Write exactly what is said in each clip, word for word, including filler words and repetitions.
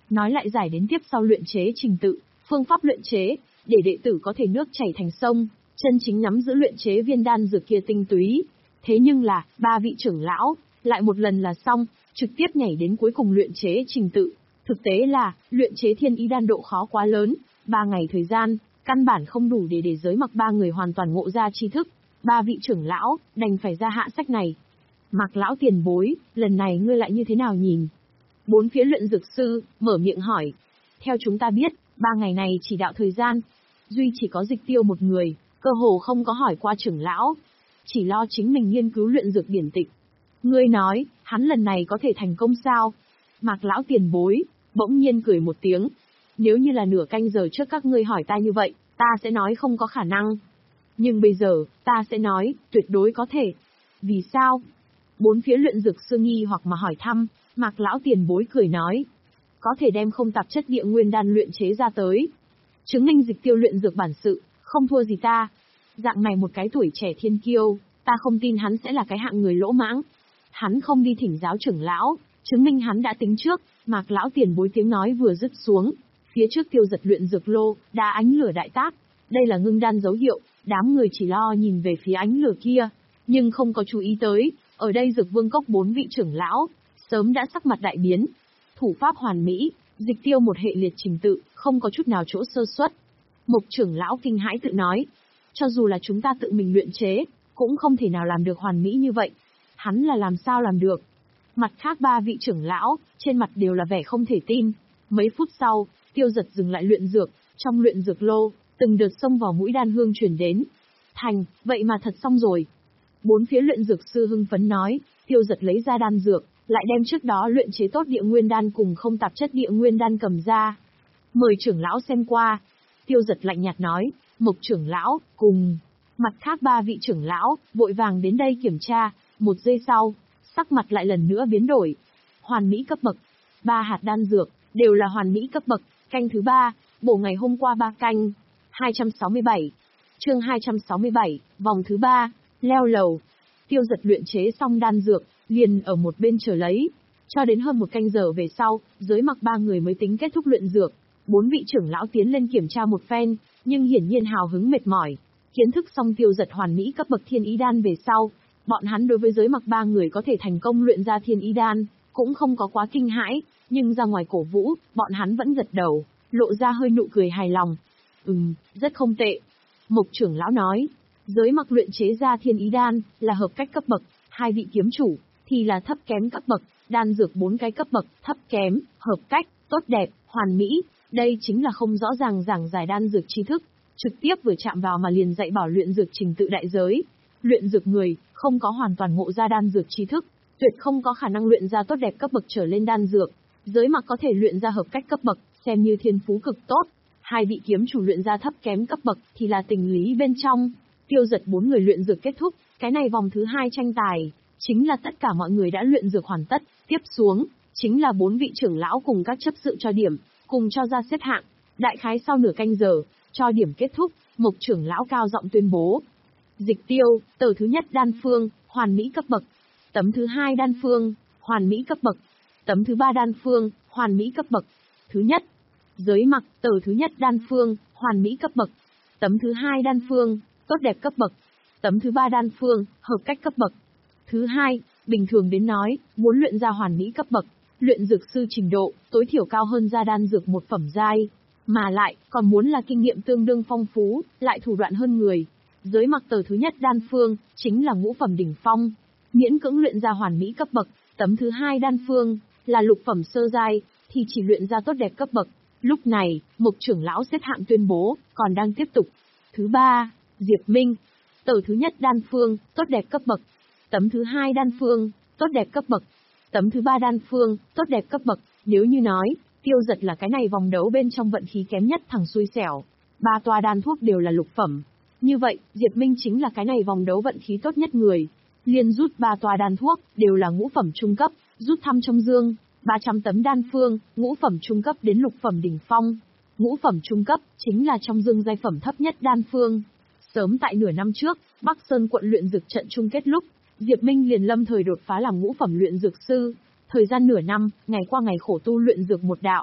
nói lại giải đến tiếp sau luyện chế trình tự, phương pháp luyện chế, để đệ tử có thể nước chảy thành sông, chân chính nắm giữ luyện chế viên đan dược kia tinh túy. Thế nhưng là, ba vị trưởng lão, lại một lần là xong, trực tiếp nhảy đến cuối cùng luyện chế trình tự. Thực tế là, luyện chế thiên ý đan độ khó quá lớn, ba ngày thời gian, căn bản không đủ để để giới mặc ba người hoàn toàn ngộ ra tri thức. Ba vị trưởng lão, đành phải ra hạ sách này. Mạc lão tiền bối, lần này ngươi lại như thế nào nhìn? Bốn phía luyện dược sư, mở miệng hỏi. Theo chúng ta biết, ba ngày này chỉ đạo thời gian. Duy chỉ có Dịch Tiêu một người, cơ hồ không có hỏi qua trưởng lão. Chỉ lo chính mình nghiên cứu luyện dược điển tịch. Ngươi nói, hắn lần này có thể thành công sao? Mạc lão tiền bối, bỗng nhiên cười một tiếng. Nếu như là nửa canh giờ trước các ngươi hỏi ta như vậy, ta sẽ nói không có khả năng. Nhưng bây giờ, ta sẽ nói, tuyệt đối có thể. Vì sao? Bốn phía luyện dược sư nghi hoặc mà hỏi thăm, Mạc lão tiền bối cười nói. Có thể đem không tạp chất địa nguyên đan luyện chế ra tới. Chứng minh Dịch Tiêu luyện dược bản sự, không thua gì ta. Dạng này một cái tuổi trẻ thiên kiêu, ta không tin hắn sẽ là cái hạng người lỗ mãng. Hắn không đi thỉnh giáo trưởng lão, chứng minh hắn đã tính trước. Mạc lão tiền bối tiếng nói vừa dứt xuống, phía trước Tiêu Giật luyện dược lô, đã ánh lửa đại tác. Đây là ngưng đan dấu hiệu, đám người chỉ lo nhìn về phía ánh lửa kia, nhưng không có chú ý tới, ở đây Dược Vương Cốc bốn vị trưởng lão, sớm đã sắc mặt đại biến. Thủ pháp hoàn mỹ, Dịch Tiêu một hệ liệt trình tự, không có chút nào chỗ sơ suất. Mộc trưởng lão kinh hãi tự nói, cho dù là chúng ta tự mình luyện chế, cũng không thể nào làm được hoàn mỹ như vậy. Hắn là làm sao làm được? Mặt khác ba vị trưởng lão, trên mặt đều là vẻ không thể tin. Mấy phút sau, Tiêu Giật dừng lại luyện dược, trong luyện dược lô, từng đợt xông vào mũi đan hương truyền đến. Thành, vậy mà thật xong rồi. Bốn phía luyện dược sư hưng phấn nói, Tiêu Giật lấy ra đan dược, lại đem trước đó luyện chế tốt địa nguyên đan cùng không tạp chất địa nguyên đan cầm ra. Mời trưởng lão xem qua. Tiêu Giật lạnh nhạt nói, Mộc trưởng lão, cùng mặt khác ba vị trưởng lão, vội vàng đến đây kiểm tra. Một giây sau, sắc mặt lại lần nữa biến đổi. Hoàn mỹ cấp bậc. Ba hạt đan dược, đều là hoàn mỹ cấp bậc. Canh thứ ba, bổ ngày hôm qua ba canh. hai trăm sáu mươi bảy. Chương hai trăm sáu mươi bảy, vòng thứ ba, leo lầu. Tiêu Giật luyện chế xong đan dược, liền ở một bên chờ lấy. Cho đến hơn một canh giờ về sau, giới mặc ba người mới tính kết thúc luyện dược. Bốn vị trưởng lão tiến lên kiểm tra một phen, nhưng hiển nhiên hào hứng mệt mỏi. Kiến thức xong Tiêu Giật hoàn mỹ cấp bậc thiên ý đan về sau, bọn hắn đối với giới mặc ba người có thể thành công luyện ra thiên ý đan, cũng không có quá kinh hãi, nhưng ra ngoài cổ vũ, bọn hắn vẫn gật đầu, lộ ra hơi nụ cười hài lòng. Ừm, rất không tệ. Mộc trưởng lão nói, giới mặc luyện chế ra thiên ý đan, là hợp cách cấp bậc, hai vị kiếm chủ, thì là thấp kém cấp bậc, đan dược bốn cái cấp bậc, thấp kém, hợp cách, tốt đẹp, hoàn mỹ. Đây chính là không rõ ràng giảng giải đan dược tri thức, trực tiếp vừa chạm vào mà liền dạy bảo luyện dược trình tự đại giới. Luyện dược người, không có hoàn toàn ngộ ra đan dược tri thức, tuyệt không có khả năng luyện ra tốt đẹp cấp bậc trở lên đan dược. Giới mặc có thể luyện ra hợp cách cấp bậc, xem như thiên phú cực tốt. Hai vị kiếm chủ luyện ra thấp kém cấp bậc, thì là tình lý bên trong. Tiêu Giật bốn người luyện dược kết thúc, cái này vòng thứ hai tranh tài, chính là tất cả mọi người đã luyện dược hoàn tất, tiếp xuống, chính là bốn vị trưởng lão cùng các chấp sự cho điểm, cùng cho ra xếp hạng. Đại khái sau nửa canh giờ, cho điểm kết thúc, Mộc trưởng lão cao giọng tuyên bố. Dịch Tiêu, tờ thứ nhất đan phương, hoàn mỹ cấp bậc. Tấm thứ hai đan phương, hoàn mỹ cấp bậc. Tấm thứ ba đan phương, hoàn mỹ cấp bậc. Thứ nhất, giới mặc, tờ thứ nhất đan phương, hoàn mỹ cấp bậc. Tấm thứ hai đan phương, tốt đẹp cấp bậc. Tấm thứ ba đan phương, hợp cách cấp bậc. Thứ hai, bình thường đến nói, muốn luyện ra hoàn mỹ cấp bậc, luyện dược sư trình độ, tối thiểu cao hơn ra đan dược một phẩm giai. Mà lại, còn muốn là kinh nghiệm tương đương phong phú, lại thủ đoạn hơn người. Giới mặc tờ thứ nhất đan phương, chính là ngũ phẩm đỉnh phong. Miễn cưỡng luyện ra hoàn mỹ cấp bậc. Tấm thứ hai đan phương, là lục phẩm sơ giai, thì chỉ luyện ra tốt đẹp cấp bậc. Lúc này, Mộc trưởng lão xếp hạng tuyên bố, còn đang tiếp tục. Thứ ba, Diệp Minh. Tờ thứ nhất đan phương, tốt đẹp cấp bậc. Tấm thứ hai đan phương, tốt đẹp cấp bậc. Tấm thứ ba đan phương, tốt đẹp cấp bậc. Nếu như nói, Tiêu Giật là cái này vòng đấu bên trong vận khí kém nhất thằng xui xẻo. Ba toa đan thuốc đều là lục phẩm. Như vậy, Diệp Minh chính là cái này vòng đấu vận khí tốt nhất người. Liên rút ba toa đan thuốc, đều là ngũ phẩm trung cấp, rút thăm trong dương, ba trăm tấm đan phương, ngũ phẩm trung cấp đến lục phẩm đỉnh phong. Ngũ phẩm trung cấp, chính là trong dương giai phẩm thấp nhất đan phương. Sớm tại nửa năm trước, Bắc Sơn quận luyện dược trận chung kết lúc, Diệp Minh liền lâm thời đột phá làm ngũ phẩm luyện dược sư. Thời gian nửa năm, ngày qua ngày khổ tu luyện dược một đạo.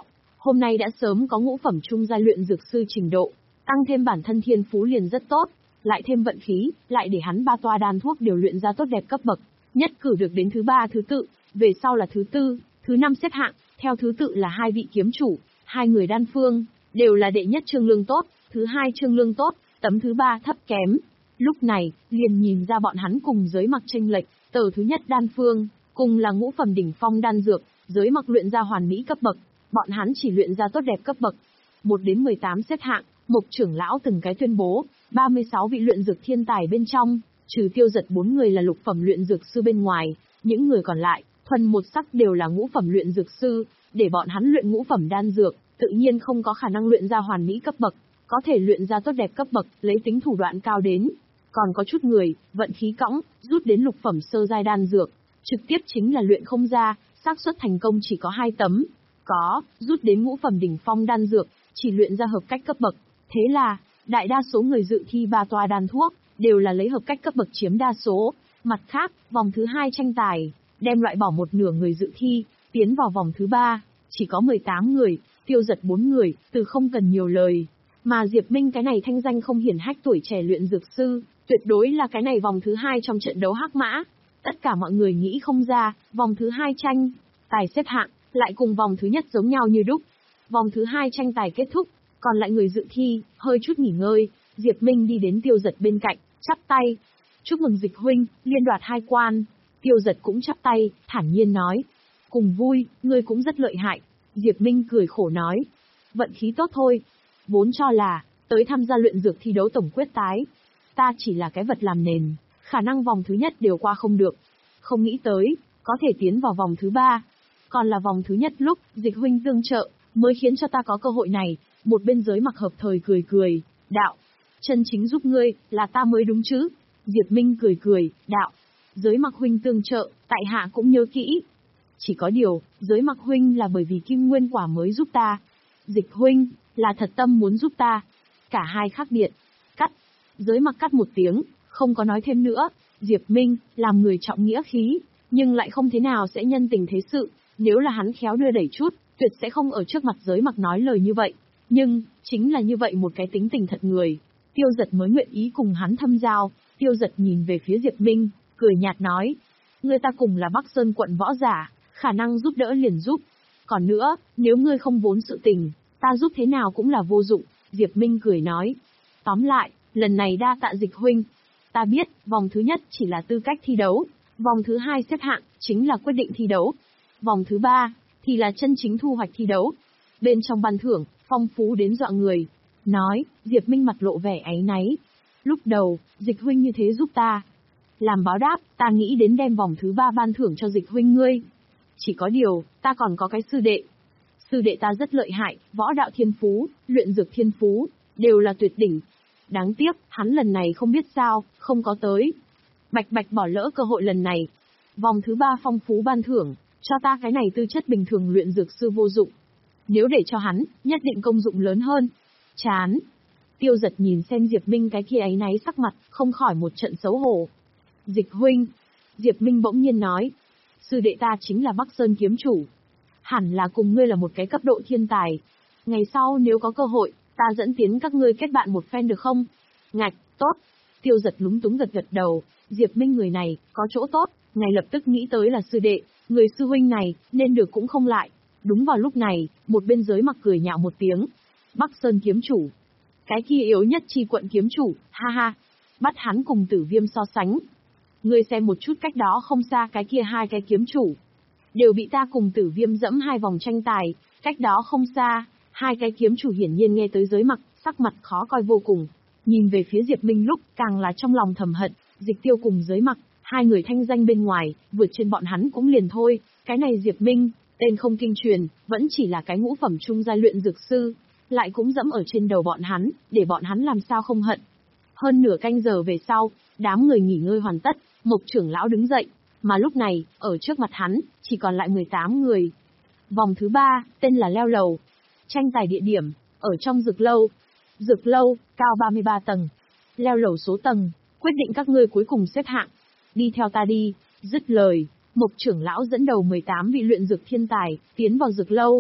Hôm nay đã sớm có ngũ phẩm trung giai luyện dược sư trình độ, tăng thêm bản thân thiên phú liền rất tốt, lại thêm vận khí, lại để hắn ba toa đan thuốc đều luyện ra tốt đẹp cấp bậc, nhất cử được đến thứ ba thứ tự, về sau là thứ tư, thứ năm xếp hạng, theo thứ tự là hai vị kiếm chủ, hai người đan phương, đều là đệ nhất trương lương tốt, thứ hai trương lương tốt, tấm thứ ba thấp kém. Lúc này, liền nhìn ra bọn hắn cùng giới mặc chênh lệch, tờ thứ nhất đan phương, cùng là ngũ phẩm đỉnh phong đan dược, giới mặc luyện ra hoàn mỹ cấp bậc, bọn hắn chỉ luyện ra tốt đẹp cấp bậc. một đến mười tám xếp hạng, Mộc trưởng lão từng cái tuyên bố, ba mươi sáu vị luyện dược thiên tài bên trong, trừ Tiêu Giật bốn người là lục phẩm luyện dược sư bên ngoài, những người còn lại, thuần một sắc đều là ngũ phẩm luyện dược sư, để bọn hắn luyện ngũ phẩm đan dược, tự nhiên không có khả năng luyện ra hoàn mỹ cấp bậc, có thể luyện ra tốt đẹp cấp bậc, lấy tính thủ đoạn cao đến. Còn có chút người, vận khí cõng, rút đến lục phẩm sơ giai đan dược, trực tiếp chính là luyện không ra, xác suất thành công chỉ có hai tấm. Có, rút đến ngũ phẩm đỉnh phong đan dược, chỉ luyện ra hợp cách cấp bậc. Thế là, đại đa số người dự thi ba toa đan thuốc, đều là lấy hợp cách cấp bậc chiếm đa số. Mặt khác, vòng thứ hai tranh tài, đem loại bỏ một nửa người dự thi, tiến vào vòng thứ ba, chỉ có mười tám người, Tiêu Giật bốn người, từ không cần nhiều lời. Mà Diệp Minh cái này thanh danh không hiển hách tuổi trẻ luyện dược sư, tuyệt đối là cái này vòng thứ hai trong trận đấu hắc mã. Tất cả mọi người nghĩ không ra, vòng thứ hai tranh tài xếp hạng, lại cùng vòng thứ nhất giống nhau như đúc. Vòng thứ hai tranh tài kết thúc, còn lại người dự thi, hơi chút nghỉ ngơi, Diệp Minh đi đến Tiêu Giật bên cạnh, chắp tay. Chúc mừng Dịch huynh, liên đoạt hai quan. Tiêu Giật cũng chắp tay, thản nhiên nói. Cùng vui, ngươi cũng rất lợi hại. Diệp Minh cười khổ nói. Vận khí tốt thôi. Vốn cho là, tới tham gia luyện dược thi đấu tổng quyết tái. Ta chỉ là cái vật làm nền, khả năng vòng thứ nhất đều qua không được. Không nghĩ tới, có thể tiến vào vòng thứ ba. Còn là vòng thứ nhất lúc, Dịch huynh tương trợ, mới khiến cho ta có cơ hội này. Một bên giới mặc hợp thời cười cười, đạo. Chân chính giúp ngươi, là ta mới đúng chứ. Diệp Minh cười cười, đạo. Giới mặc huynh tương trợ, tại hạ cũng nhớ kỹ. Chỉ có điều, giới mặc huynh là bởi vì kim nguyên quả mới giúp ta. Dịch huynh, là thật tâm muốn giúp ta. Cả hai khác biệt. Cắt. Giới mặc cắt một tiếng, không có nói thêm nữa. Diệp Minh, làm người trọng nghĩa khí, nhưng lại không thế nào sẽ nhân tình thế sự. Nếu là hắn khéo đưa đẩy chút, tuyệt sẽ không ở trước mặt giới mặc nói lời như vậy. Nhưng, chính là như vậy một cái tính tình thật người. Tiêu Giật mới nguyện ý cùng hắn thâm giao. Tiêu Giật nhìn về phía Diệp Minh, cười nhạt nói. Ngươi ta cùng là Bắc Sơn quận võ giả, khả năng giúp đỡ liền giúp. Còn nữa, nếu ngươi không vốn sự tình, ta giúp thế nào cũng là vô dụng. Diệp Minh cười nói. Tóm lại, lần này đa tạ Dịch huynh. Ta biết, vòng thứ nhất chỉ là tư cách thi đấu. Vòng thứ hai xếp hạng, chính là quyết định thi đấu. Vòng thứ ba, thì là chân chính thu hoạch thi đấu. Bên trong ban thưởng, phong phú đến dọa người. Nói, Diệp Minh mặt lộ vẻ áy náy. Lúc đầu, Dịch huynh như thế giúp ta. Làm báo đáp, ta nghĩ đến đem vòng thứ ba ban thưởng cho Dịch huynh ngươi. Chỉ có điều, ta còn có cái sư đệ. Sư đệ ta rất lợi hại, võ đạo thiên phú, luyện dược thiên phú, đều là tuyệt đỉnh. Đáng tiếc, hắn lần này không biết sao, không có tới. Bạch bạch bỏ lỡ cơ hội lần này. Vòng thứ ba phong phú ban thưởng, cho ta cái này tư chất bình thường luyện dược sư vô dụng. Nếu để cho hắn, nhất định công dụng lớn hơn. Chán. Tiêu Giật nhìn xem Diệp Minh cái kia ấy náy sắc mặt, không khỏi một trận xấu hổ. Dịch huynh. Diệp Minh bỗng nhiên nói. Sư đệ ta chính là Bắc Sơn kiếm chủ. Hẳn là cùng ngươi là một cái cấp độ thiên tài. Ngày sau nếu có cơ hội, ta dẫn tiến các ngươi kết bạn một phen được không? Ngạch, tốt. Tiêu Giật lúng túng gật gật đầu. Diệp Minh người này, có chỗ tốt, ngày lập tức nghĩ tới là sư đệ, người sư huynh này, nên được cũng không lại. Đúng vào lúc này, một bên giới mặc cười nhạo một tiếng. Bắc Sơn kiếm chủ. Cái kia yếu nhất chi quận kiếm chủ, ha ha. Bắt hắn cùng Tử Viêm so sánh. Ngươi xem một chút cách đó không xa cái kia hai cái kiếm chủ. Đều bị ta cùng Tử Viêm dẫm hai vòng tranh tài, cách đó không xa, hai cái kiếm chủ hiển nhiên nghe tới giới mặc, sắc mặt khó coi vô cùng. Nhìn về phía Diệp Minh lúc càng là trong lòng thầm hận, Dịch Tiêu cùng giới mặc, hai người thanh danh bên ngoài, vượt trên bọn hắn cũng liền thôi. Cái này Diệp Minh, tên không kinh truyền, vẫn chỉ là cái ngũ phẩm trung giai luyện dược sư, lại cũng dẫm ở trên đầu bọn hắn, để bọn hắn làm sao không hận. Hơn nửa canh giờ về sau, đám người nghỉ ngơi hoàn tất, Mộc trưởng lão đứng dậy, mà lúc này, ở trước mặt hắn, chỉ còn lại mười tám người. Vòng thứ ba, tên là leo lầu. Tranh tài địa điểm, ở trong dược lâu. Dược lâu, cao ba mươi ba tầng. Leo lầu số tầng, quyết định các ngươi cuối cùng xếp hạng. Đi theo ta đi, dứt lời, Mộc trưởng lão dẫn đầu mười tám vị luyện dược thiên tài, tiến vào dược lâu.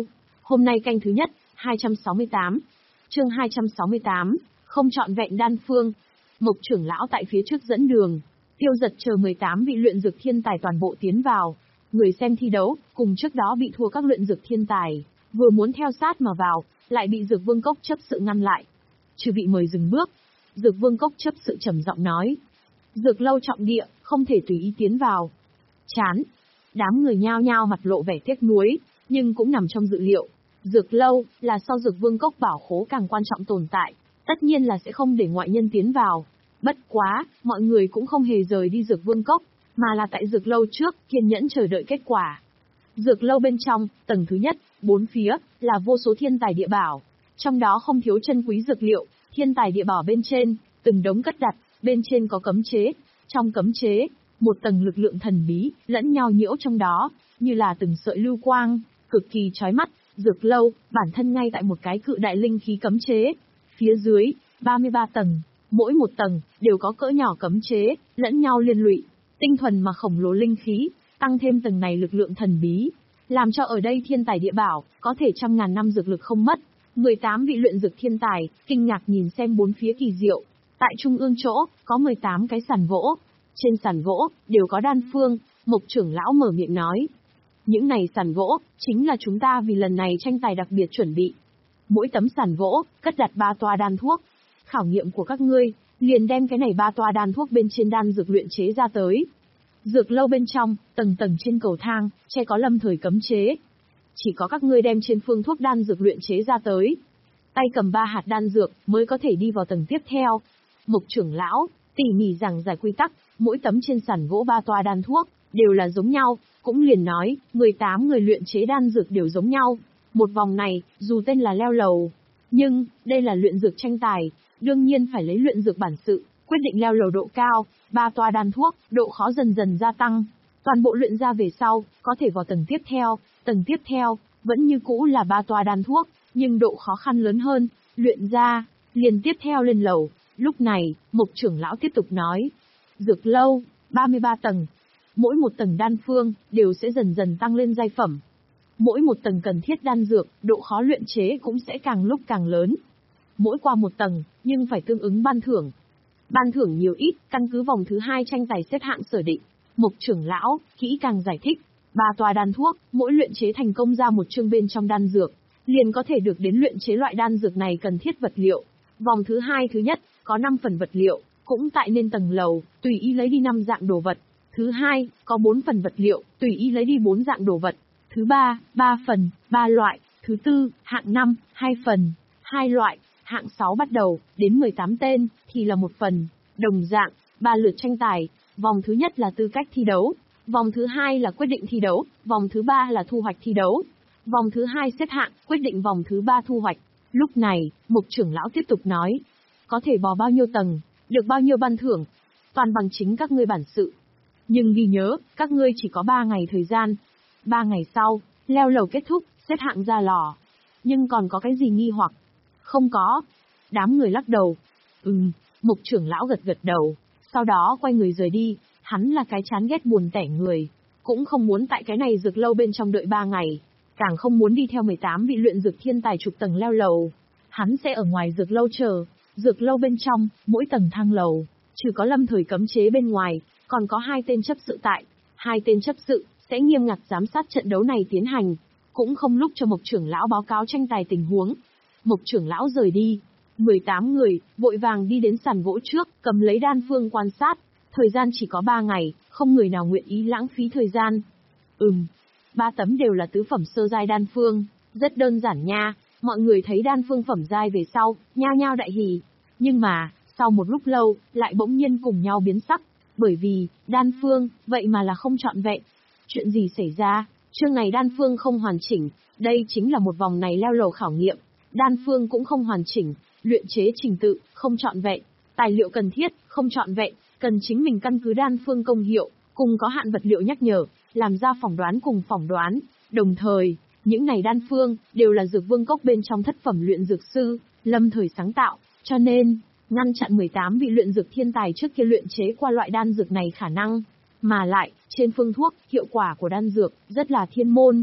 Hôm nay canh thứ nhất, hai trăm sáu mươi tám. Chương hai trăm sáu mươi tám, không trọn vẹn đan phương. Mộc trưởng lão tại phía trước dẫn đường, Tiêu Giật chờ mười tám vị luyện dược thiên tài toàn bộ tiến vào. Người xem thi đấu, cùng trước đó bị thua các luyện dược thiên tài, vừa muốn theo sát mà vào, lại bị Dược Vương Cốc chấp sự ngăn lại. Chư vị mời dừng bước. Dược Vương Cốc chấp sự trầm giọng nói. Dược lâu trọng địa, không thể tùy ý tiến vào. Chán. Đám người nhao nhao mặt lộ vẻ tiếc nuối, nhưng cũng nằm trong dự liệu. Dược lâu, là sau Dược Vương Cốc bảo khố càng quan trọng tồn tại, tất nhiên là sẽ không để ngoại nhân tiến vào. Bất quá, mọi người cũng không hề rời đi Dược Vương Cốc, mà là tại dược lâu trước, kiên nhẫn chờ đợi kết quả. Dược lâu bên trong, tầng thứ nhất, bốn phía, là vô số thiên tài địa bảo. Trong đó không thiếu chân quý dược liệu, thiên tài địa bảo bên trên, từng đống cất đặt, bên trên có cấm chế. Trong cấm chế, một tầng lực lượng thần bí, lẫn nhau nhiễu trong đó, như là từng sợi lưu quang, cực kỳ chói mắt. Dược lâu, bản thân ngay tại một cái cự đại linh khí cấm chế. Phía dưới, ba mươi ba tầng, mỗi một tầng, đều có cỡ nhỏ cấm chế, lẫn nhau liên lụy. Tinh thuần mà khổng lồ linh khí, tăng thêm tầng này lực lượng thần bí, làm cho ở đây thiên tài địa bảo, có thể trăm ngàn năm dược lực không mất. mười tám vị luyện dược thiên tài, kinh ngạc nhìn xem bốn phía kỳ diệu. Tại trung ương chỗ, có mười tám cái sàn gỗ. Trên sàn gỗ, đều có đan phương. Mộc trưởng lão mở miệng nói. Những này sàn gỗ, chính là chúng ta vì lần này tranh tài đặc biệt chuẩn bị. Mỗi tấm sàn gỗ, cất đặt ba toa đan thuốc. Khảo nghiệm của các ngươi, liền đem cái này ba toa đan thuốc bên trên đan dược luyện chế ra tới. Dược lâu bên trong, tầng tầng trên cầu thang, che có lâm thời cấm chế. Chỉ có các ngươi đem trên phương thuốc đan dược luyện chế ra tới. Tay cầm ba hạt đan dược, mới có thể đi vào tầng tiếp theo. Mộc trưởng lão, tỉ mỉ giảng giải quy tắc, mỗi tấm trên sàn gỗ ba toa đan thuốc, đều là giống nhau, cũng liền nói, mười tám người luyện chế đan dược đều giống nhau. Một vòng này, dù tên là leo lầu, nhưng, đây là luyện dược tranh tài, đương nhiên phải lấy luyện dược bản sự, quyết định leo lầu độ cao, ba toa đan thuốc, độ khó dần dần gia tăng. Toàn bộ luyện ra về sau, có thể vào tầng tiếp theo, tầng tiếp theo, vẫn như cũ là ba toa đan thuốc, nhưng độ khó khăn lớn hơn, luyện ra, liền tiếp theo lên lầu. Lúc này, Mộc trưởng lão tiếp tục nói, dược lâu, ba mươi ba tầng, mỗi một tầng đan phương, đều sẽ dần dần tăng lên giai phẩm. Mỗi một tầng cần thiết đan dược, độ khó luyện chế cũng sẽ càng lúc càng lớn. Mỗi qua một tầng, nhưng phải tương ứng ban thưởng. Ban thưởng nhiều ít, căn cứ vòng thứ hai tranh tài xếp hạng sở định. Mộc trưởng lão, kỹ càng giải thích. Ba toa đan thuốc, mỗi luyện chế thành công ra một chương bên trong đan dược, liền có thể được đến luyện chế loại đan dược này cần thiết vật liệu. Vòng thứ hai thứ nhất, có năm phần vật liệu, cũng tại nên tầng lầu, tùy ý lấy đi năm dạng đồ vật. Thứ hai, có bốn phần vật liệu, tùy ý lấy đi bốn dạng đồ vật. Thứ ba, ba phần, ba loại. Thứ tư, hạng năm, hai phần, hai loại. Hạng sáu bắt đầu, đến mười tám tên, thì là một phần. Đồng dạng, ba lượt tranh tài. Vòng thứ nhất là tư cách thi đấu. Vòng thứ hai là quyết định thi đấu. Vòng thứ ba là thu hoạch thi đấu. Vòng thứ hai xếp hạng, quyết định vòng thứ ba thu hoạch. Lúc này, Mộc trưởng lão tiếp tục nói. Có thể bò bao nhiêu tầng, được bao nhiêu ban thưởng. Toàn bằng chính các ngươi bản sự. Nhưng ghi nhớ, các ngươi chỉ có ba ngày thời gian. Ba ngày sau, leo lầu kết thúc, xếp hạng ra lò. Nhưng còn có cái gì nghi hoặc? Không có. Đám người lắc đầu. Ừm, Mộc trưởng lão gật gật đầu. Sau đó quay người rời đi. Hắn là cái chán ghét buồn tẻ người. Cũng không muốn tại cái này dược lâu bên trong đợi ba ngày. Càng không muốn đi theo mười tám vị luyện dược thiên tài chục tầng leo lầu. Hắn sẽ ở ngoài dược lâu chờ. Dược lâu bên trong, mỗi tầng thang lầu, trừ có lâm thời cấm chế bên ngoài, còn có hai tên chấp sự tại. Hai tên chấp sự sẽ nghiêm ngặt giám sát trận đấu này tiến hành, cũng không lúc cho Mộc trưởng lão báo cáo tranh tài tình huống. Mộc trưởng lão rời đi, mười tám người vội vàng đi đến sàn gỗ trước, cầm lấy đan phương quan sát. Thời gian chỉ có ba ngày, không người nào nguyện ý lãng phí thời gian. Ừm, ba tấm đều là tứ phẩm sơ giai đan phương, rất đơn giản nha. Mọi người thấy đan phương phẩm giai về sau, nhao nhao đại hỉ. Nhưng mà, sau một lúc lâu, lại bỗng nhiên cùng nhau biến sắc. Bởi vì, đan phương, vậy mà là không trọn vẹn. Chuyện gì xảy ra? Chương này đan phương không hoàn chỉnh, đây chính là một vòng này leo lầu khảo nghiệm. Đan phương cũng không hoàn chỉnh, luyện chế trình tự, không trọn vẹn. Tài liệu cần thiết, không trọn vẹn, cần chính mình căn cứ đan phương công hiệu, cùng có hạn vật liệu nhắc nhở, làm ra phỏng đoán cùng phỏng đoán. Đồng thời, những này đan phương, đều là dược vương cốc bên trong thất phẩm luyện dược sư, lâm thời sáng tạo, cho nên, ngăn chặn mười tám vị luyện dược thiên tài trước kia luyện chế qua loại đan dược này khả năng. Mà lại, trên phương thuốc, hiệu quả của đan dược, rất là thiên môn.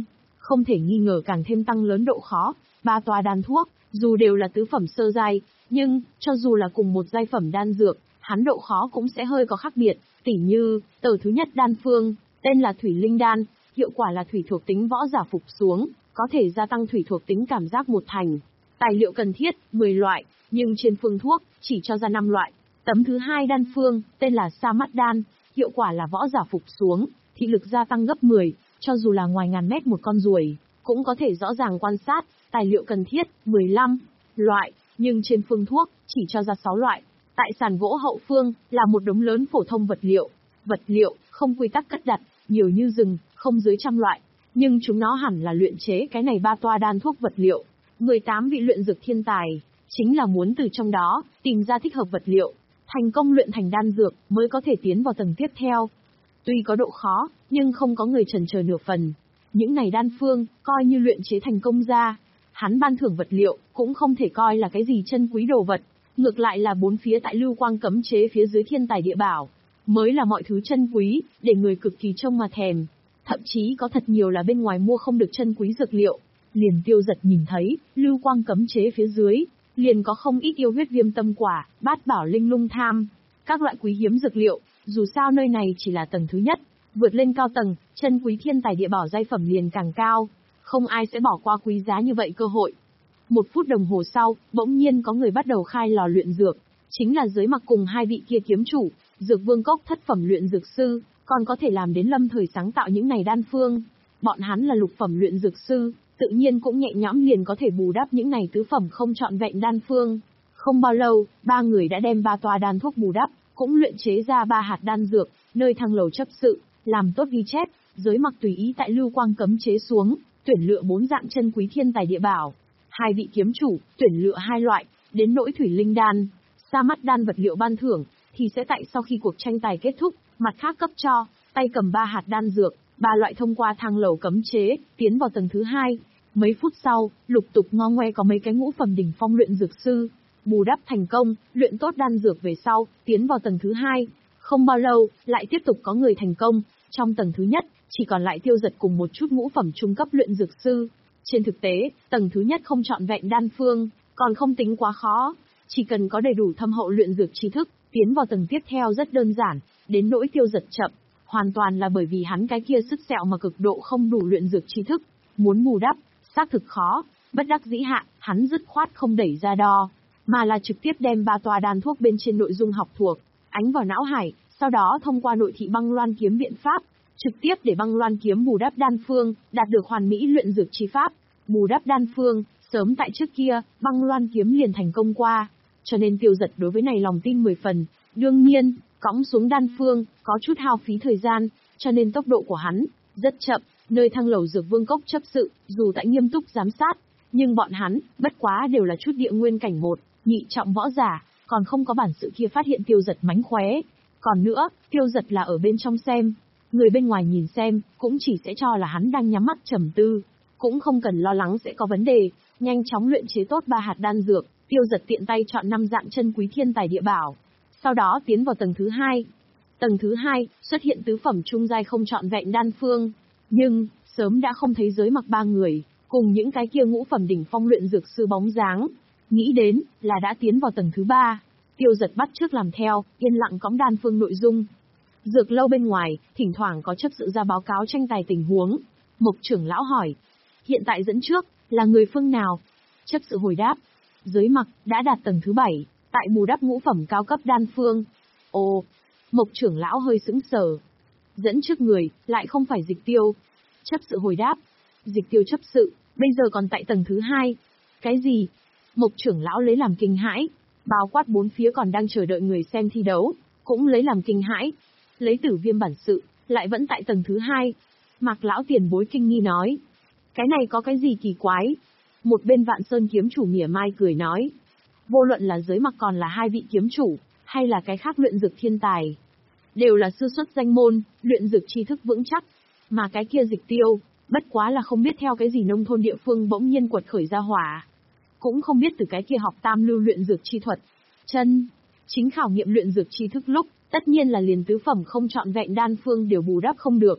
không thể nghi ngờ càng thêm tăng lớn độ khó. Ba toa đan thuốc, dù đều là tứ phẩm sơ giai, nhưng, cho dù là cùng một giai phẩm đan dược, hắn độ khó cũng sẽ hơi có khác biệt. Tỉ như, tờ thứ nhất đan phương, tên là Thủy Linh Đan, hiệu quả là thủy thuộc tính võ giả phục xuống, có thể gia tăng thủy thuộc tính cảm giác một thành. Tài liệu cần thiết, mười loại, nhưng trên phương thuốc, chỉ cho ra năm loại. Tấm thứ hai đan phương, tên là Sa Mắt Đan, hiệu quả là võ giả phục xuống, thị lực gia tăng gấp mười, cho dù là ngoài ngàn mét một con ruồi, cũng có thể rõ ràng quan sát. Tài liệu cần thiết, mười lăm loại, nhưng trên phương thuốc, chỉ cho ra sáu loại. Tại sàn gỗ hậu phương, là một đống lớn phổ thông vật liệu. Vật liệu, không quy tắc cất đặt, nhiều như rừng, không dưới trăm loại. Nhưng chúng nó hẳn là luyện chế cái này ba toa đan thuốc vật liệu. mười tám vị luyện dược thiên tài, chính là muốn từ trong đó, tìm ra thích hợp vật liệu. Thành công luyện thành đan dược, mới có thể tiến vào tầng tiếp theo. Tuy có độ khó, nhưng không có người chần chờ nửa phần. Những này đan phương, coi như luyện chế thành công ra. Hắn ban thưởng vật liệu, cũng không thể coi là cái gì chân quý đồ vật. Ngược lại là bốn phía tại lưu quang cấm chế phía dưới thiên tài địa bảo, mới là mọi thứ chân quý, để người cực kỳ trông mà thèm. Thậm chí có thật nhiều là bên ngoài mua không được chân quý dược liệu. Liền Tiêu Giật nhìn thấy, lưu quang cấm chế phía dưới, liền có không ít yêu huyết viêm tâm quả, bát bảo linh lung tham, các loại quý hiếm dược liệu. Dù sao nơi này chỉ là tầng thứ nhất, vượt lên cao tầng, chân quý thiên tài địa bảo giai phẩm liền càng cao. Không ai sẽ bỏ qua quý giá như vậy cơ hội. Một phút đồng hồ sau, bỗng nhiên có người bắt đầu khai lò luyện dược. Chính là Giới Mặc cùng hai vị kia kiếm chủ, Dược Vương Cốc thất phẩm luyện dược sư, còn có thể làm đến lâm thời sáng tạo những này đan phương. Bọn hắn là lục phẩm luyện dược sư, tự nhiên cũng nhẹ nhõm liền có thể bù đắp những này tứ phẩm không trọn vẹn đan phương. Không bao lâu, ba người đã đem ba toa đan thuốc bù đắp, cũng luyện chế ra ba hạt đan dược, nơi thăng lầu chấp sự, làm tốt ghi chép. Giới Mặc tùy ý tại lưu quang cấm chế xuống, tuyển lựa bốn dạng chân quý thiên tài địa bảo. Hai vị kiếm chủ, tuyển lựa hai loại, đến nỗi Thủy Linh Đan, Sa Mắt Đan vật liệu ban thưởng, thì sẽ tại sau khi cuộc tranh tài kết thúc, mặt khác cấp cho, tay cầm ba hạt đan dược, ba loại thông qua thang lầu cấm chế, tiến vào tầng thứ hai. Mấy phút sau, lục tục ngo ngoe có mấy cái ngũ phẩm đỉnh phong luyện dược sư, bù đắp thành công, luyện tốt đan dược về sau, tiến vào tầng thứ hai. Không bao lâu, lại tiếp tục có người thành công, trong tầng thứ nhất, chỉ còn lại Tiêu Giật cùng một chút ngũ phẩm trung cấp luyện dược sư. Trên thực tế, tầng thứ nhất không trọn vẹn đan phương, còn không tính quá khó, chỉ cần có đầy đủ thâm hậu luyện dược tri thức, tiến vào tầng tiếp theo rất đơn giản. Đến nỗi Tiêu Giật chậm, hoàn toàn là bởi vì hắn cái kia sứt sẹo mà cực độ không đủ luyện dược tri thức, muốn bù đắp, xác thực khó. Bất đắc dĩ hạ, hắn dứt khoát không đẩy ra đo, mà là trực tiếp đem ba toa đan thuốc bên trên nội dung học thuộc, ánh vào não hải, sau đó thông qua nội thị băng loan kiếm biện pháp, trực tiếp để băng loan kiếm bù đắp đan phương, đạt được hoàn mỹ luyện dược chi pháp. Bù đắp đan phương, sớm tại trước kia, băng loan kiếm liền thành công qua, cho nên Tiêu Giật đối với này lòng tin mười phần. Đương nhiên, cõng xuống đan phương, có chút hao phí thời gian, cho nên tốc độ của hắn rất chậm. Nơi thăng lầu Dược Vương Cốc chấp sự, dù tại nghiêm túc giám sát, nhưng bọn hắn, bất quá đều là chút địa nguyên cảnh một, nhị trọng võ giả, còn không có bản sự kia phát hiện Tiêu Giật mánh khóe. Còn nữa, Tiêu Giật là ở bên trong xem, người bên ngoài nhìn xem, cũng chỉ sẽ cho là hắn đang nhắm mắt trầm tư, cũng không cần lo lắng sẽ có vấn đề. Nhanh chóng luyện chế tốt ba hạt đan dược, Tiêu Giật tiện tay chọn năm dạng chân quý thiên tài địa bảo, sau đó tiến vào tầng thứ hai. Tầng thứ hai, xuất hiện tứ phẩm trung giai không trọn vẹn đan phương, nhưng sớm đã không thấy Giới Mặc ba người, cùng những cái kia ngũ phẩm đỉnh phong luyện dược sư bóng dáng. Nghĩ đến, là đã tiến vào tầng thứ ba. Tiêu Giật bắt trước làm theo, yên lặng cõng đan phương nội dung. Dược lâu bên ngoài, thỉnh thoảng có chấp sự ra báo cáo tranh tài tình huống. Mộc trưởng lão hỏi, hiện tại dẫn trước, là người phương nào? Chấp sự hồi đáp, Giới Mặc, đã đạt tầng thứ bảy, tại bù đắp ngũ phẩm cao cấp đan phương. Ồ, Mộc trưởng lão hơi sững sờ. Dẫn trước người, lại không phải Dịch Tiêu. Chấp sự hồi đáp, Dịch Tiêu chấp sự, bây giờ còn tại tầng thứ hai. Cái gì? Mộc trưởng lão lấy làm kinh hãi, bao quát bốn phía còn đang chờ đợi người xem thi đấu, cũng lấy làm kinh hãi. Lấy Tử Viêm bản sự, lại vẫn tại tầng thứ hai. Mạc lão tiền bối kinh nghi nói, cái này có cái gì kỳ quái? Một bên Vạn Sơn kiếm chủ mỉa mai cười nói, vô luận là Giới Mặc còn là hai vị kiếm chủ, hay là cái khác luyện dược thiên tài, đều là sư xuất danh môn, luyện dược tri thức vững chắc. Mà cái kia Dịch Tiêu, bất quá là không biết theo cái gì nông thôn địa phương bỗng nhiên quật khởi ra hỏa, cũng không biết từ cái kia học tam lưu luyện dược chi thuật. Chân chính khảo nghiệm luyện dược tri thức lúc, tất nhiên là liền tứ phẩm không trọn vẹn đan phương đều bù đắp không được.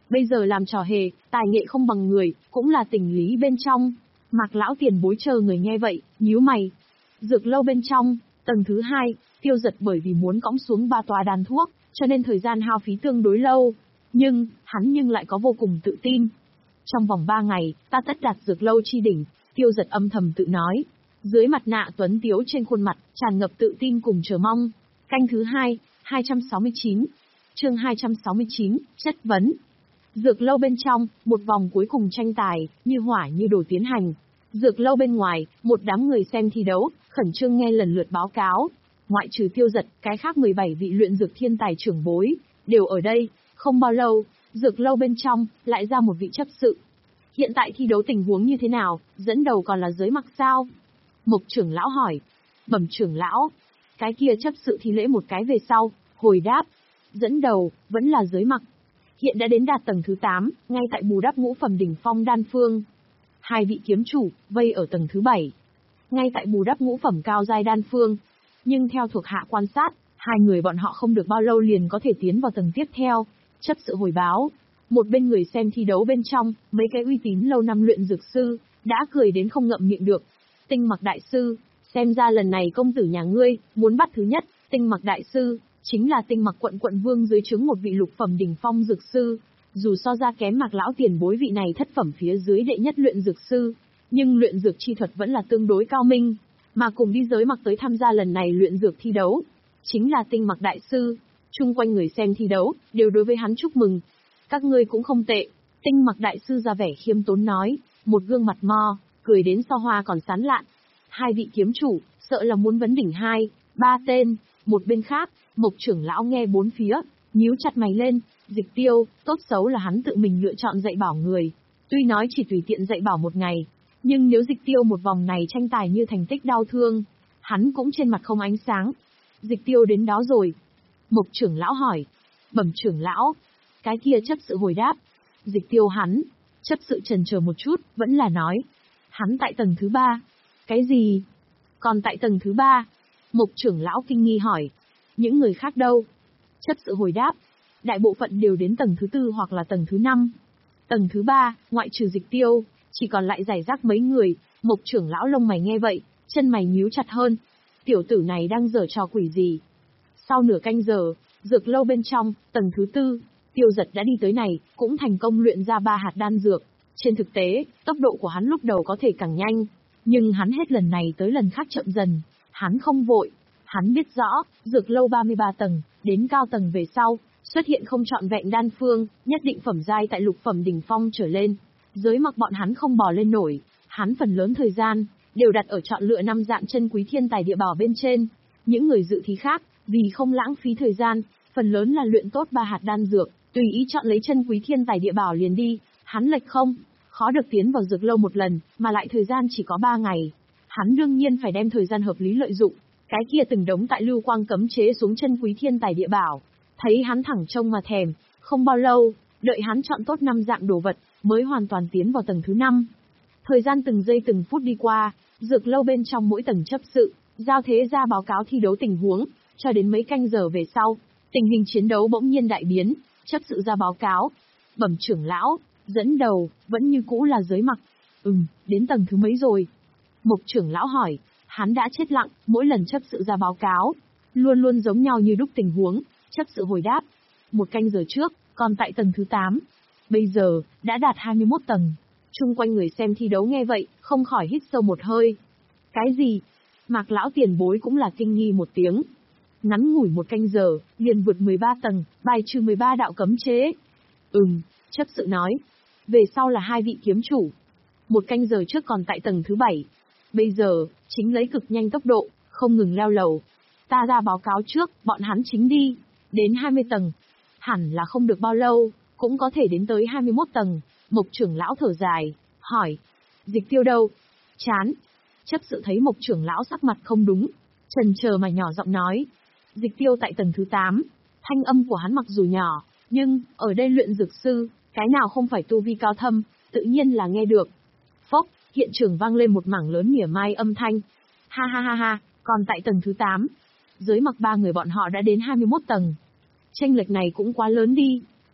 Bây giờ làm trò hề, tài nghệ không bằng người, cũng là tình lý bên trong. Mạc lão tiền bối chờ người nghe vậy, nhíu mày. Dược lâu bên trong, tầng thứ hai, Tiêu Giật bởi vì muốn cõng xuống ba tòa đan thuốc, cho nên thời gian hao phí tương đối lâu. Nhưng, hắn nhưng lại có vô cùng tự tin. Trong vòng ba ngày, ta tất đạt dược lâu chi đỉnh, Tiêu Giật âm thầm tự nói. Dưới mặt nạ tuấn tiếu trên khuôn mặt, tràn ngập tự tin cùng chờ mong. Canh thứ hai, hai trăm sáu mươi chín. Chương hai trăm sáu mươi chín, chất vấn. Dược lâu bên trong, một vòng cuối cùng tranh tài, như hỏa như đồ tiến hành. Dược lâu bên ngoài, một đám người xem thi đấu, khẩn trương nghe lần lượt báo cáo. Ngoại trừ Tiêu Giật, cái khác mười bảy vị luyện dược thiên tài trưởng bối, đều ở đây. Không bao lâu, dược lâu bên trong, lại ra một vị chấp sự. Hiện tại thi đấu tình huống như thế nào, dẫn đầu còn là Giới Mặc sao? Mộc trưởng lão hỏi. Bẩm trưởng lão. Cái kia chấp sự thi lễ một cái về sau, hồi đáp. Dẫn đầu, vẫn là Giới Mặc. Hiện đã đến đạt tầng thứ tám, ngay tại bù đắp ngũ phẩm đỉnh phong đan phương. Hai vị kiếm chủ, vây ở tầng thứ bảy. Ngay tại bù đắp ngũ phẩm cao giai đan phương. Nhưng theo thuộc hạ quan sát, hai người bọn họ không được bao lâu liền có thể tiến vào tầng tiếp theo. Chấp sự hồi báo. Một bên người xem thi đấu bên trong, mấy cái uy tín lâu năm luyện dược sư, đã cười đến không ngậm miệng được. Tinh Mặc đại sư, xem ra lần này công tử nhà ngươi, muốn bắt thứ nhất, Tinh Mặc đại sư, chính là Tinh Mặc quận quận vương dưới trướng một vị lục phẩm đỉnh phong dược sư. Dù so ra kém Mạc lão tiền bối vị này thất phẩm phía dưới đệ nhất luyện dược sư, nhưng luyện dược chi thuật vẫn là tương đối cao minh. Mà cùng đi Giới Mặc tới tham gia lần này luyện dược thi đấu, chính là Tinh Mặc đại sư. Chung quanh người xem thi đấu, đều đối với hắn chúc mừng. Các ngươi cũng không tệ. Tinh Mặc đại sư ra vẻ khiêm tốn nói, một gương mặt mo, cười đến so hoa còn sán lạn. Hai vị kiếm chủ, sợ là muốn vấn đỉnh hai, ba tên. Một bên khác, Mộc trưởng lão nghe bốn phía, nhíu chặt mày lên. Dịch Tiêu, tốt xấu là hắn tự mình lựa chọn dạy bảo người. Tuy nói chỉ tùy tiện dạy bảo một ngày, nhưng nếu Dịch Tiêu một vòng này tranh tài như thành tích đau thương, hắn cũng trên mặt không ánh sáng. Dịch Tiêu đến đó rồi. Mộc trưởng lão hỏi. Bẩm trưởng lão. Cái kia chấp sự hồi đáp. Dịch Tiêu hắn. Chấp sự chần chờ một chút, vẫn là nói. Hắn tại tầng thứ ba. Cái gì? Còn tại tầng thứ ba? Mộc trưởng lão kinh nghi hỏi. Những người khác đâu? Chấp sự hồi đáp. Đại bộ phận đều đến tầng thứ tư hoặc là tầng thứ năm. Tầng thứ ba, ngoại trừ Dịch Tiêu, chỉ còn lại giải rác mấy người. Mộc trưởng lão lông mày nghe vậy, chân mày nhíu chặt hơn. Tiểu tử này đang giở trò quỷ gì? Sau nửa canh giờ, dược lâu bên trong, tầng thứ tư, Tiêu Giật đã đi tới này, cũng thành công luyện ra ba hạt đan dược. Trên thực tế, tốc độ của hắn lúc đầu có thể càng nhanh, nhưng hắn hết lần này tới lần khác chậm dần. Hắn không vội, hắn biết rõ, dược lâu ba mươi ba tầng, đến cao tầng về sau, xuất hiện không trọn vẹn đan phương, nhất định phẩm giai tại lục phẩm đỉnh phong trở lên. Giới Mặc bọn hắn không bò lên nổi, hắn phần lớn thời gian đều đặt ở chọn lựa năm dạng chân quý thiên tài địa bảo bên trên. Những người dự thi khác, vì không lãng phí thời gian, phần lớn là luyện tốt ba hạt đan dược, tùy ý chọn lấy chân quý thiên tài địa bảo liền đi. Hắn lệch không, khó được tiến vào dược lâu một lần, mà lại thời gian chỉ có ba ngày. Hắn đương nhiên phải đem thời gian hợp lý lợi dụng. Cái kia từng đống tại lưu quang cấm chế xuống chân quý thiên tài địa bảo, thấy hắn thẳng trông mà thèm. Không bao lâu, đợi hắn chọn tốt năm dạng đồ vật, mới hoàn toàn tiến vào tầng thứ năm. Thời gian từng giây từng phút đi qua, dược lâu bên trong mỗi tầng chấp sự, giao thế ra báo cáo thi đấu tình huống, cho đến mấy canh giờ về sau, tình hình chiến đấu bỗng nhiên đại biến, chấp sự ra báo cáo. Bẩm trưởng lão, dẫn đầu, vẫn như cũ là Giới Mặc. Ừm, đến tầng thứ mấy rồi? Mộc trưởng lão hỏi, hắn đã chết lặng, mỗi lần chấp sự ra báo cáo, luôn luôn giống nhau như đúc tình huống, chấp sự hồi đáp. Một canh giờ trước, còn tại tầng thứ tám. Bây giờ, đã đạt hai mươi mốt tầng. Chung quanh người xem thi đấu nghe vậy, không khỏi hít sâu một hơi. Cái gì? Mạc lão tiền bối cũng là kinh nghi một tiếng. Ngắn ngủi một canh giờ, liền vượt mười ba tầng, bài trừ mười ba đạo cấm chế. Ừm, chấp sự nói. Về sau là hai vị kiếm chủ. Một canh giờ trước còn tại tầng thứ bảy. Bây giờ, chính lấy cực nhanh tốc độ, không ngừng leo lầu. Ta ra báo cáo trước, bọn hắn chính đi. Đến hai mươi tầng. Hẳn là không được bao lâu, cũng có thể đến tới hai mươi mốt tầng. Mộc trưởng lão thở dài, hỏi. Dịch Tiêu đâu? Chán. Chấp sự thấy Mộc trưởng lão sắc mặt không đúng, chần chờ mà nhỏ giọng nói. Dịch Tiêu tại tầng thứ tám. Thanh âm của hắn mặc dù nhỏ, nhưng, ở đây luyện dược sư, cái nào không phải tu vi cao thâm, tự nhiên là nghe được. Phốc, hiện trường vang lên một mảng lớn mỉa mai âm thanh. Ha ha ha ha, còn tại tầng thứ tám. Giới Mặc ba người bọn họ đã đến hai mươi mốt tầng. Chênh lệch này cũng quá lớn đi.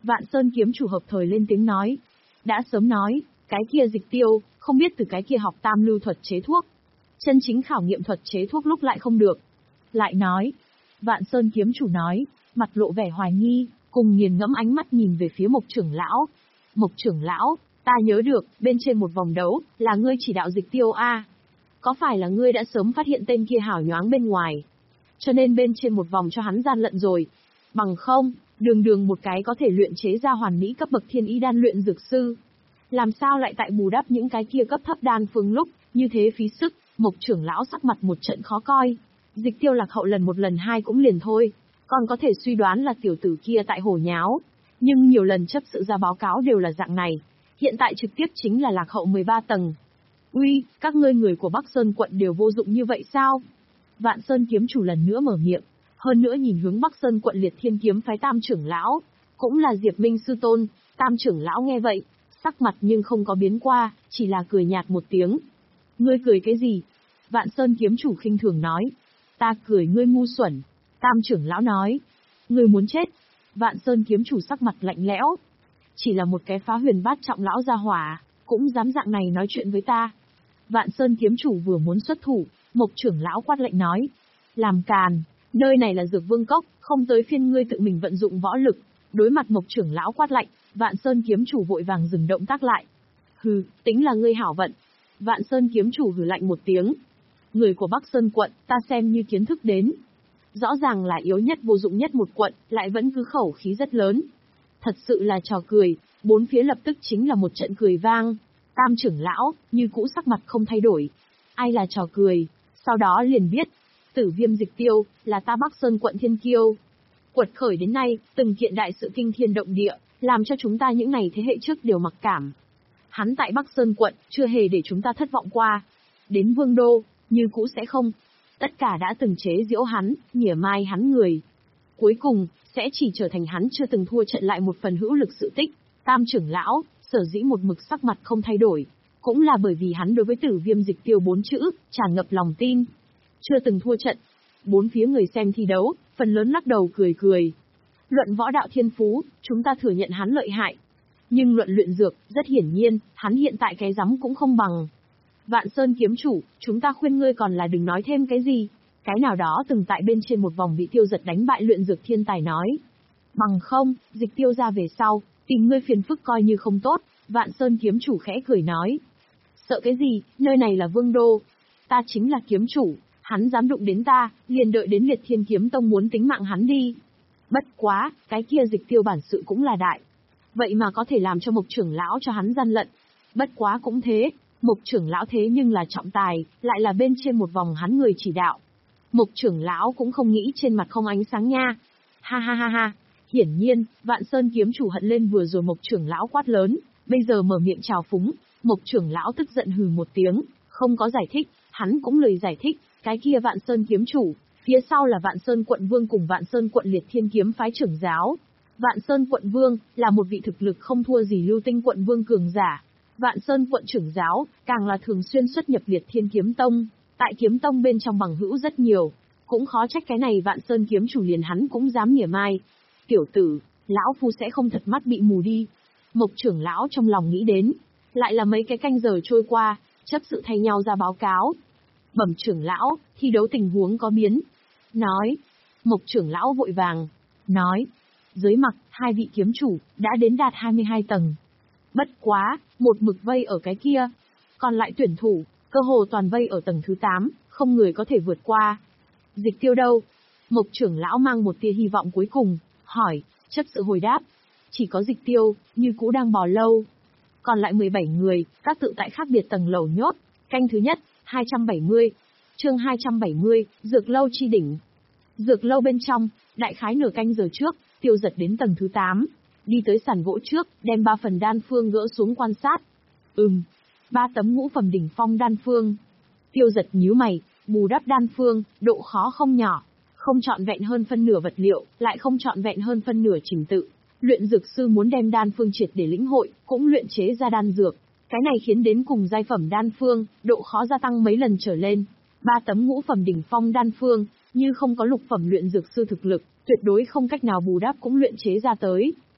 Vạn Sơn kiếm chủ hợp thời lên tiếng nói. Đã sớm nói, cái kia Dịch Tiêu, không biết từ cái kia học tam lưu thuật chế thuốc. Chân chính khảo nghiệm thuật chế thuốc lúc lại không được. Lại nói, Vạn Sơn kiếm chủ nói, mặt lộ vẻ hoài nghi, cùng nghiền ngẫm ánh mắt nhìn về phía Mộc trưởng lão. Mộc trưởng lão, ta nhớ được, bên trên một vòng đấu, là ngươi chỉ đạo Dịch Tiêu a? Có phải là ngươi đã sớm phát hiện tên kia hảo nhoáng bên ngoài, cho nên bên trên một vòng cho hắn gian lận rồi? Bằng không, đường đường một cái có thể luyện chế ra hoàn mỹ cấp bậc thiên ý đan luyện dược sư, làm sao lại tại bù đắp những cái kia cấp thấp đan phương lúc, như thế phí sức? Mộc trưởng lão sắc mặt một trận khó coi. Dịch Tiêu lạc hậu lần một lần hai cũng liền thôi, còn có thể suy đoán là tiểu tử kia tại hồ nháo, nhưng nhiều lần chấp sự ra báo cáo đều là dạng này, hiện tại trực tiếp chính là lạc hậu mười ba tầng. Uy, các ngươi người của Bắc Sơn quận đều vô dụng như vậy sao? Vạn Sơn kiếm chủ lần nữa mở miệng, hơn nữa nhìn hướng Bắc Sơn quận Liệt Thiên kiếm phái Tam trưởng lão, cũng là Diệp Minh sư tôn. Tam trưởng lão nghe vậy, sắc mặt nhưng không có biến qua, chỉ là cười nhạt một tiếng. Ngươi cười cái gì? Vạn Sơn kiếm chủ khinh thường nói. Ta cười ngươi ngu xuẩn. Tam trưởng lão nói. Ngươi muốn chết. Vạn Sơn kiếm chủ sắc mặt lạnh lẽo. Chỉ là một cái phá huyền bát trọng lão gia hỏa, cũng dám dạng này nói chuyện với ta. Vạn Sơn kiếm chủ vừa muốn xuất thủ, Mộc trưởng lão quát lệnh nói. Làm càn, nơi này là Dược Vương Cốc, không tới phiên ngươi tự mình vận dụng võ lực. Đối mặt Mộc trưởng lão quát lệnh, Vạn Sơn kiếm chủ vội vàng dừng động tác lại. Hừ, tính là ngươi hảo vận. Vạn Sơn kiếm chủ hừ lạnh một tiếng. Người của Bắc Sơn quận, ta xem như kiến thức đến. Rõ ràng là yếu nhất vô dụng nhất một quận, lại vẫn cứ khẩu khí rất lớn. Thật sự là trò cười, bốn phía lập tức chính là một trận cười vang. Tam trưởng lão, như cũ sắc mặt không thay đổi. Ai là trò cười, sau đó liền biết. Tử Viêm Dịch Tiêu, là ta Bắc Sơn quận thiên kiêu. Quật khởi đến nay, từng kiện đại sự kinh thiên động địa, làm cho chúng ta những ngày thế hệ trước đều mặc cảm. Hắn tại Bắc Sơn quận, chưa hề để chúng ta thất vọng qua. Đến Vương Đô, như cũ sẽ không. Tất cả đã từng chế giễu hắn, mỉa mai hắn người. Cuối cùng, sẽ chỉ trở thành hắn chưa từng thua trận lại một phần hữu lực sự tích. Tam trưởng lão, sở dĩ một mực sắc mặt không thay đổi, cũng là bởi vì hắn đối với Tử Viêm Dịch Tiêu bốn chữ, tràn ngập lòng tin. Chưa từng thua trận. Bốn phía người xem thi đấu, phần lớn lắc đầu cười cười. Luận võ đạo thiên phú, chúng ta thừa nhận hắn lợi hại. Nhưng luận luyện dược, rất hiển nhiên, hắn hiện tại cái rắm cũng không bằng. Vạn Sơn kiếm chủ, chúng ta khuyên ngươi còn là đừng nói thêm cái gì. Cái nào đó từng tại bên trên một vòng bị Tiêu Giật đánh bại luyện dược thiên tài nói. Bằng không, Dịch Tiêu ra về sau, tìm ngươi phiền phức coi như không tốt. Vạn Sơn kiếm chủ khẽ cười nói. Sợ cái gì, nơi này là Vương Đô. Ta chính là kiếm chủ, hắn dám đụng đến ta, liền đợi đến Liệt Thiên kiếm tông muốn tính mạng hắn đi. Bất quá, cái kia Dịch Tiêu bản sự cũng là đại. Vậy mà có thể làm cho Mộc trưởng lão cho hắn gian lận. Bất quá cũng thế, Mộc trưởng lão thế nhưng là trọng tài, lại là bên trên một vòng hắn người chỉ đạo. Mộc trưởng lão cũng không nghĩ trên mặt không ánh sáng nha. Ha ha ha ha, hiển nhiên, Vạn Sơn kiếm chủ hận lên vừa rồi Mộc trưởng lão quát lớn, bây giờ mở miệng trào phúng. Mộc trưởng lão tức giận hừ một tiếng, không có giải thích, hắn cũng lười giải thích, cái kia Vạn Sơn kiếm chủ, phía sau là Vạn Sơn quận vương cùng Vạn Sơn quận Liệt Thiên kiếm phái trưởng giáo. Vạn Sơn quận vương, là một vị thực lực không thua gì Lưu Tinh quận vương cường giả. Vạn Sơn quận trưởng giáo, càng là thường xuyên xuất nhập Liệt Thiên kiếm tông, tại kiếm tông bên trong bằng hữu rất nhiều. Cũng khó trách cái này Vạn Sơn kiếm chủ liền hắn cũng dám mỉa mai. Tiểu tử, lão phu sẽ không thật mắt bị mù đi. Mộc trưởng lão trong lòng nghĩ đến. Lại là mấy cái canh giờ trôi qua, chấp sự thay nhau ra báo cáo. Bẩm trưởng lão, thi đấu tình huống có biến. Nói. Mộc trưởng lão vội vàng. Nói. Dưới mặt, hai vị kiếm chủ, đã đến đạt hai mươi hai tầng. Bất quá, một mực vây ở cái kia. Còn lại tuyển thủ, cơ hồ toàn vây ở tầng thứ tám, không người có thể vượt qua. Dịch Tiêu đâu? Mộc trưởng lão mang một tia hy vọng cuối cùng, hỏi, chấp sự hồi đáp. Chỉ có Dịch Tiêu, như cũ đang bò lâu. Còn lại mười bảy người, các tự tại khác biệt tầng lầu nhốt. Canh thứ nhất, hai trăm bảy mươi. Chương hai trăm bảy mươi, Dược lâu chi đỉnh. Dược lâu bên trong, đại khái nửa canh giờ trước, Tiêu Giật đến tầng thứ tám. Đi tới sàn gỗ trước, đem ba phần đan phương gỡ xuống quan sát. Ừm, ba tấm ngũ phẩm đỉnh phong đan phương. Tiêu Giật nhíu mày, bù đắp đan phương, độ khó không nhỏ. Không trọn vẹn hơn phân nửa vật liệu, lại không trọn vẹn hơn phân nửa trình tự. Luyện dược sư muốn đem đan phương triệt để lĩnh hội, cũng luyện chế ra đan dược. Cái này khiến đến cùng giai phẩm đan phương, độ khó gia tăng mấy lần trở lên. Ba tấm ngũ phẩm đỉnh phong đan phương, như không có lục phẩm luyện dược sư thực lực, tuyệt đối không cách nào bù đắp cũng luyện chế ra tới.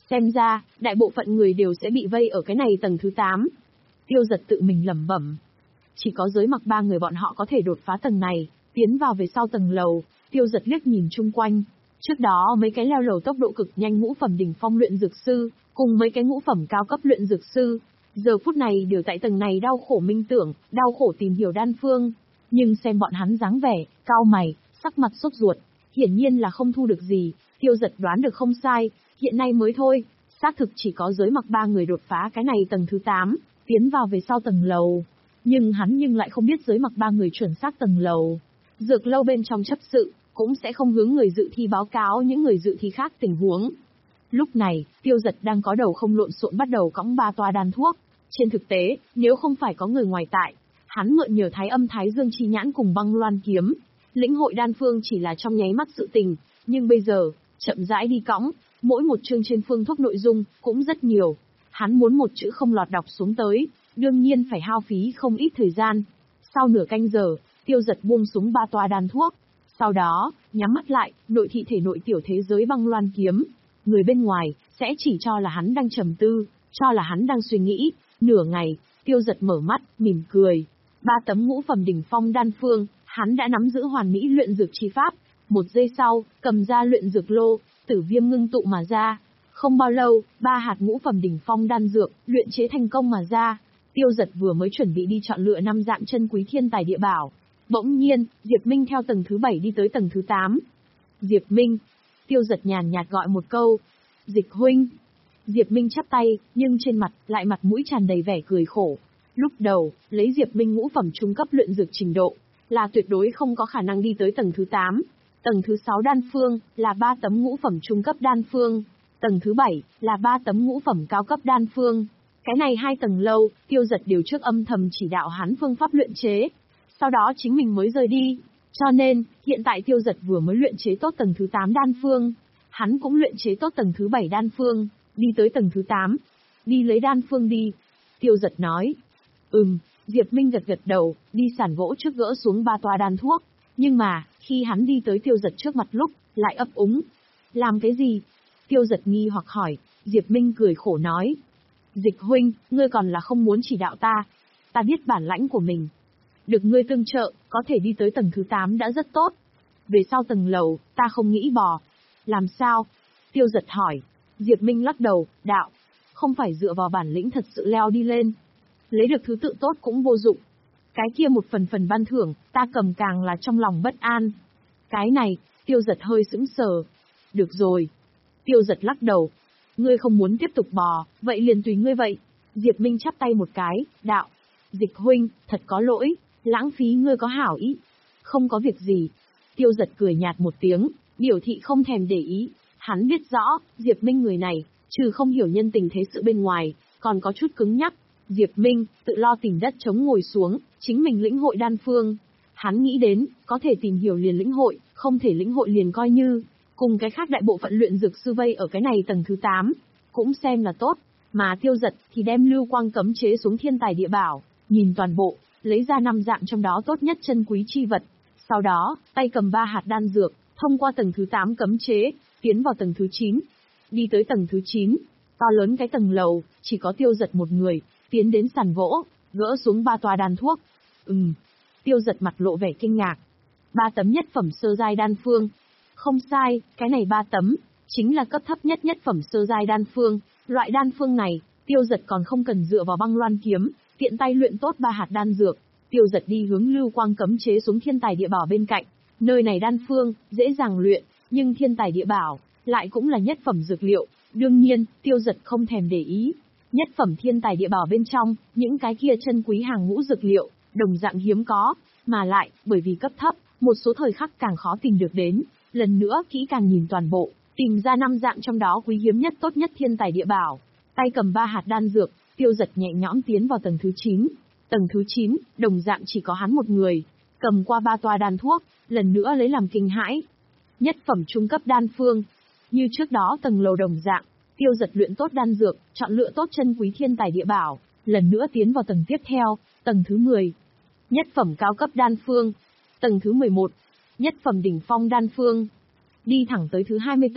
Xem ra, đại bộ phận người đều sẽ bị vây ở cái này tầng thứ tám. Tiêu Giật tự mình lẩm bẩm. Chỉ có giới mặc ba người bọn họ có thể đột phá tầng này, tiến vào về sau tầng lầu. Tiêu Giật liếc nhìn chung quanh. Trước đó mấy cái leo lầu tốc độ cực nhanh ngũ phẩm đỉnh phong luyện dược sư, cùng mấy cái ngũ phẩm cao cấp luyện dược sư, giờ phút này đều tại tầng này đau khổ minh tưởng, đau khổ tìm hiểu đan phương. Nhưng xem bọn hắn dáng vẻ, cao mày, sắc mặt sốt ruột, hiển nhiên là không thu được gì. Tiêu Giật đoán được không sai, hiện nay mới thôi, xác thực chỉ có giới mặc ba người đột phá cái này tầng thứ tám, tiến vào về sau tầng lầu. Nhưng hắn nhưng lại không biết giới mặc ba người chuẩn xác tầng lầu. Dược lâu bên trong chấp sự, cũng sẽ không hướng người dự thi báo cáo những người dự thi khác tình huống. Lúc này, Tiêu Giật đang có đầu không lộn xộn bắt đầu cõng ba toa đan thuốc. Trên thực tế, nếu không phải có người ngoài tại, hắn mượn nhờ Thái Âm Thái Dương chi nhãn cùng Băng Loan kiếm, lĩnh hội đan phương chỉ là trong nháy mắt sự tình, nhưng bây giờ, chậm rãi đi cõng, mỗi một chương trên phương thuốc nội dung cũng rất nhiều. Hắn muốn một chữ không lọt đọc xuống tới, đương nhiên phải hao phí không ít thời gian. Sau nửa canh giờ, Tiêu Giật buông xuống ba toa đan thuốc. Sau đó, nhắm mắt lại, nội thị thể nội tiểu thế giới Băng Loan kiếm. Người bên ngoài, sẽ chỉ cho là hắn đang trầm tư, cho là hắn đang suy nghĩ. Nửa ngày, Tiêu Giật mở mắt, mỉm cười. Ba tấm ngũ phẩm đỉnh phong đan phương, hắn đã nắm giữ hoàn mỹ luyện dược chi pháp. Một giây sau, cầm ra luyện dược lô, tử viêm ngưng tụ mà ra. Không bao lâu, ba hạt ngũ phẩm đỉnh phong đan dược, luyện chế thành công mà ra. Tiêu Giật vừa mới chuẩn bị đi chọn lựa năm dạng chân quý thiên tài địa bảo. Bỗng nhiên, Diệp Minh theo tầng thứ bảy đi tới tầng thứ tám. Diệp Minh. Tiêu Giật nhàn nhạt gọi một câu. Dịch huynh. Diệp Minh chắp tay, nhưng trên mặt, lại mặt mũi tràn đầy vẻ cười khổ. Lúc đầu, lấy Diệp Minh ngũ phẩm trung cấp luyện dược trình độ, là tuyệt đối không có khả năng đi tới tầng thứ tám. Tầng thứ sáu đan phương, là ba tấm ngũ phẩm trung cấp đan phương. Tầng thứ bảy, là ba tấm ngũ phẩm cao cấp đan phương. Cái này hai tầng lâu, Tiêu Giật đều trước âm thầm chỉ đạo hắn phương pháp luyện chế. Sau đó chính mình mới rời đi. Cho nên, hiện tại Tiêu Giật vừa mới luyện chế tốt tầng thứ tám đan phương. Hắn cũng luyện chế tốt tầng thứ bảy đan phương, đi tới tầng thứ tám. Đi lấy đan phương đi. Tiêu Giật nói. Ừm, Diệp Minh gật gật đầu, đi sàn gỗ trước gỡ xuống ba toa đan thuốc. Nhưng mà, khi hắn đi tới Tiêu Giật trước mặt lúc, lại ấp úng. Làm cái gì? Tiêu Giật nghi hoặc hỏi. Diệp Minh cười khổ nói. Dịch huynh, ngươi còn là không muốn chỉ đạo ta. Ta biết bản lãnh của mình. Được ngươi tương trợ, có thể đi tới tầng thứ tám đã rất tốt. Về sau tầng lầu, ta không nghĩ bò. Làm sao? Tiêu Giật hỏi. Diệp Minh lắc đầu, đạo. Không phải dựa vào bản lĩnh thật sự leo đi lên. Lấy được thứ tự tốt cũng vô dụng. Cái kia một phần phần ban thưởng, ta cầm càng là trong lòng bất an. Cái này, Tiêu Giật hơi sững sờ. Được rồi. Tiêu Giật lắc đầu. Ngươi không muốn tiếp tục bò, vậy liền tùy ngươi vậy. Diệp Minh chắp tay một cái, đạo. Dịch huynh, thật có lỗi, lãng phí ngươi có hảo ý. Không có việc gì. Tiêu Giật cười nhạt một tiếng, biểu thị không thèm để ý. Hắn biết rõ, Diệp Minh người này, trừ không hiểu nhân tình thế sự bên ngoài, còn có chút cứng nhắc. Diệp Minh, tự lo tìm đất chống ngồi xuống, chính mình lĩnh hội đan phương. Hắn nghĩ đến, có thể tìm hiểu liền lĩnh hội, không thể lĩnh hội liền coi như. Cùng cái khác đại bộ phận luyện dược sư vây ở cái này tầng thứ tám, cũng xem là tốt. Mà Tiêu Giật thì đem lưu quang cấm chế xuống thiên tài địa bảo, nhìn toàn bộ, lấy ra năm dạng trong đó tốt nhất chân quý chi vật. Sau đó, tay cầm ba hạt đan dược, thông qua tầng thứ tám cấm chế, tiến vào tầng thứ chín. Đi tới tầng thứ chín, to lớn cái tầng lầu, chỉ có Tiêu Giật một người, tiến đến sàn gỗ, gỡ xuống ba tòa đan thuốc. Ừm, Tiêu Giật mặt lộ vẻ kinh ngạc. Ba tấm nhất phẩm sơ giai đan phương. Không sai, cái này ba tấm, chính là cấp thấp nhất nhất phẩm sơ giai đan phương. Loại đan phương này, Tiêu Giật còn không cần dựa vào Băng Loan kiếm, tiện tay luyện tốt ba hạt đan dược. Tiêu Giật đi hướng lưu quang cấm chế xuống thiên tài địa bảo bên cạnh. Nơi này đan phương, dễ dàng luyện, nhưng thiên tài địa bảo, lại cũng là nhất phẩm dược liệu. Đương nhiên, Tiêu Giật không thèm để ý. Nhất phẩm thiên tài địa bảo bên trong, những cái kia chân quý hàng ngũ dược liệu, đồng dạng hiếm có, mà lại, bởi vì cấp thấp, một số thời khắc càng khó tìm được đến. Lần nữa kỹ càng nhìn toàn bộ, tìm ra năm dạng trong đó quý hiếm nhất tốt nhất thiên tài địa bảo. Tay cầm ba hạt đan dược, Tiêu Giật nhẹ nhõm tiến vào tầng thứ chín. Tầng thứ chín, đồng dạng chỉ có hắn một người, cầm qua ba toa đan thuốc, lần nữa lấy làm kinh hãi. Nhất phẩm trung cấp đan phương. Như trước đó tầng lầu đồng dạng, Tiêu Giật luyện tốt đan dược, chọn lựa tốt chân quý thiên tài địa bảo, lần nữa tiến vào tầng tiếp theo, tầng thứ mười. Nhất phẩm cao cấp đan phương. Tầng thứ mười một. Nhất phẩm đỉnh phong đan phương. Đi thẳng tới thứ hai mươi tầng,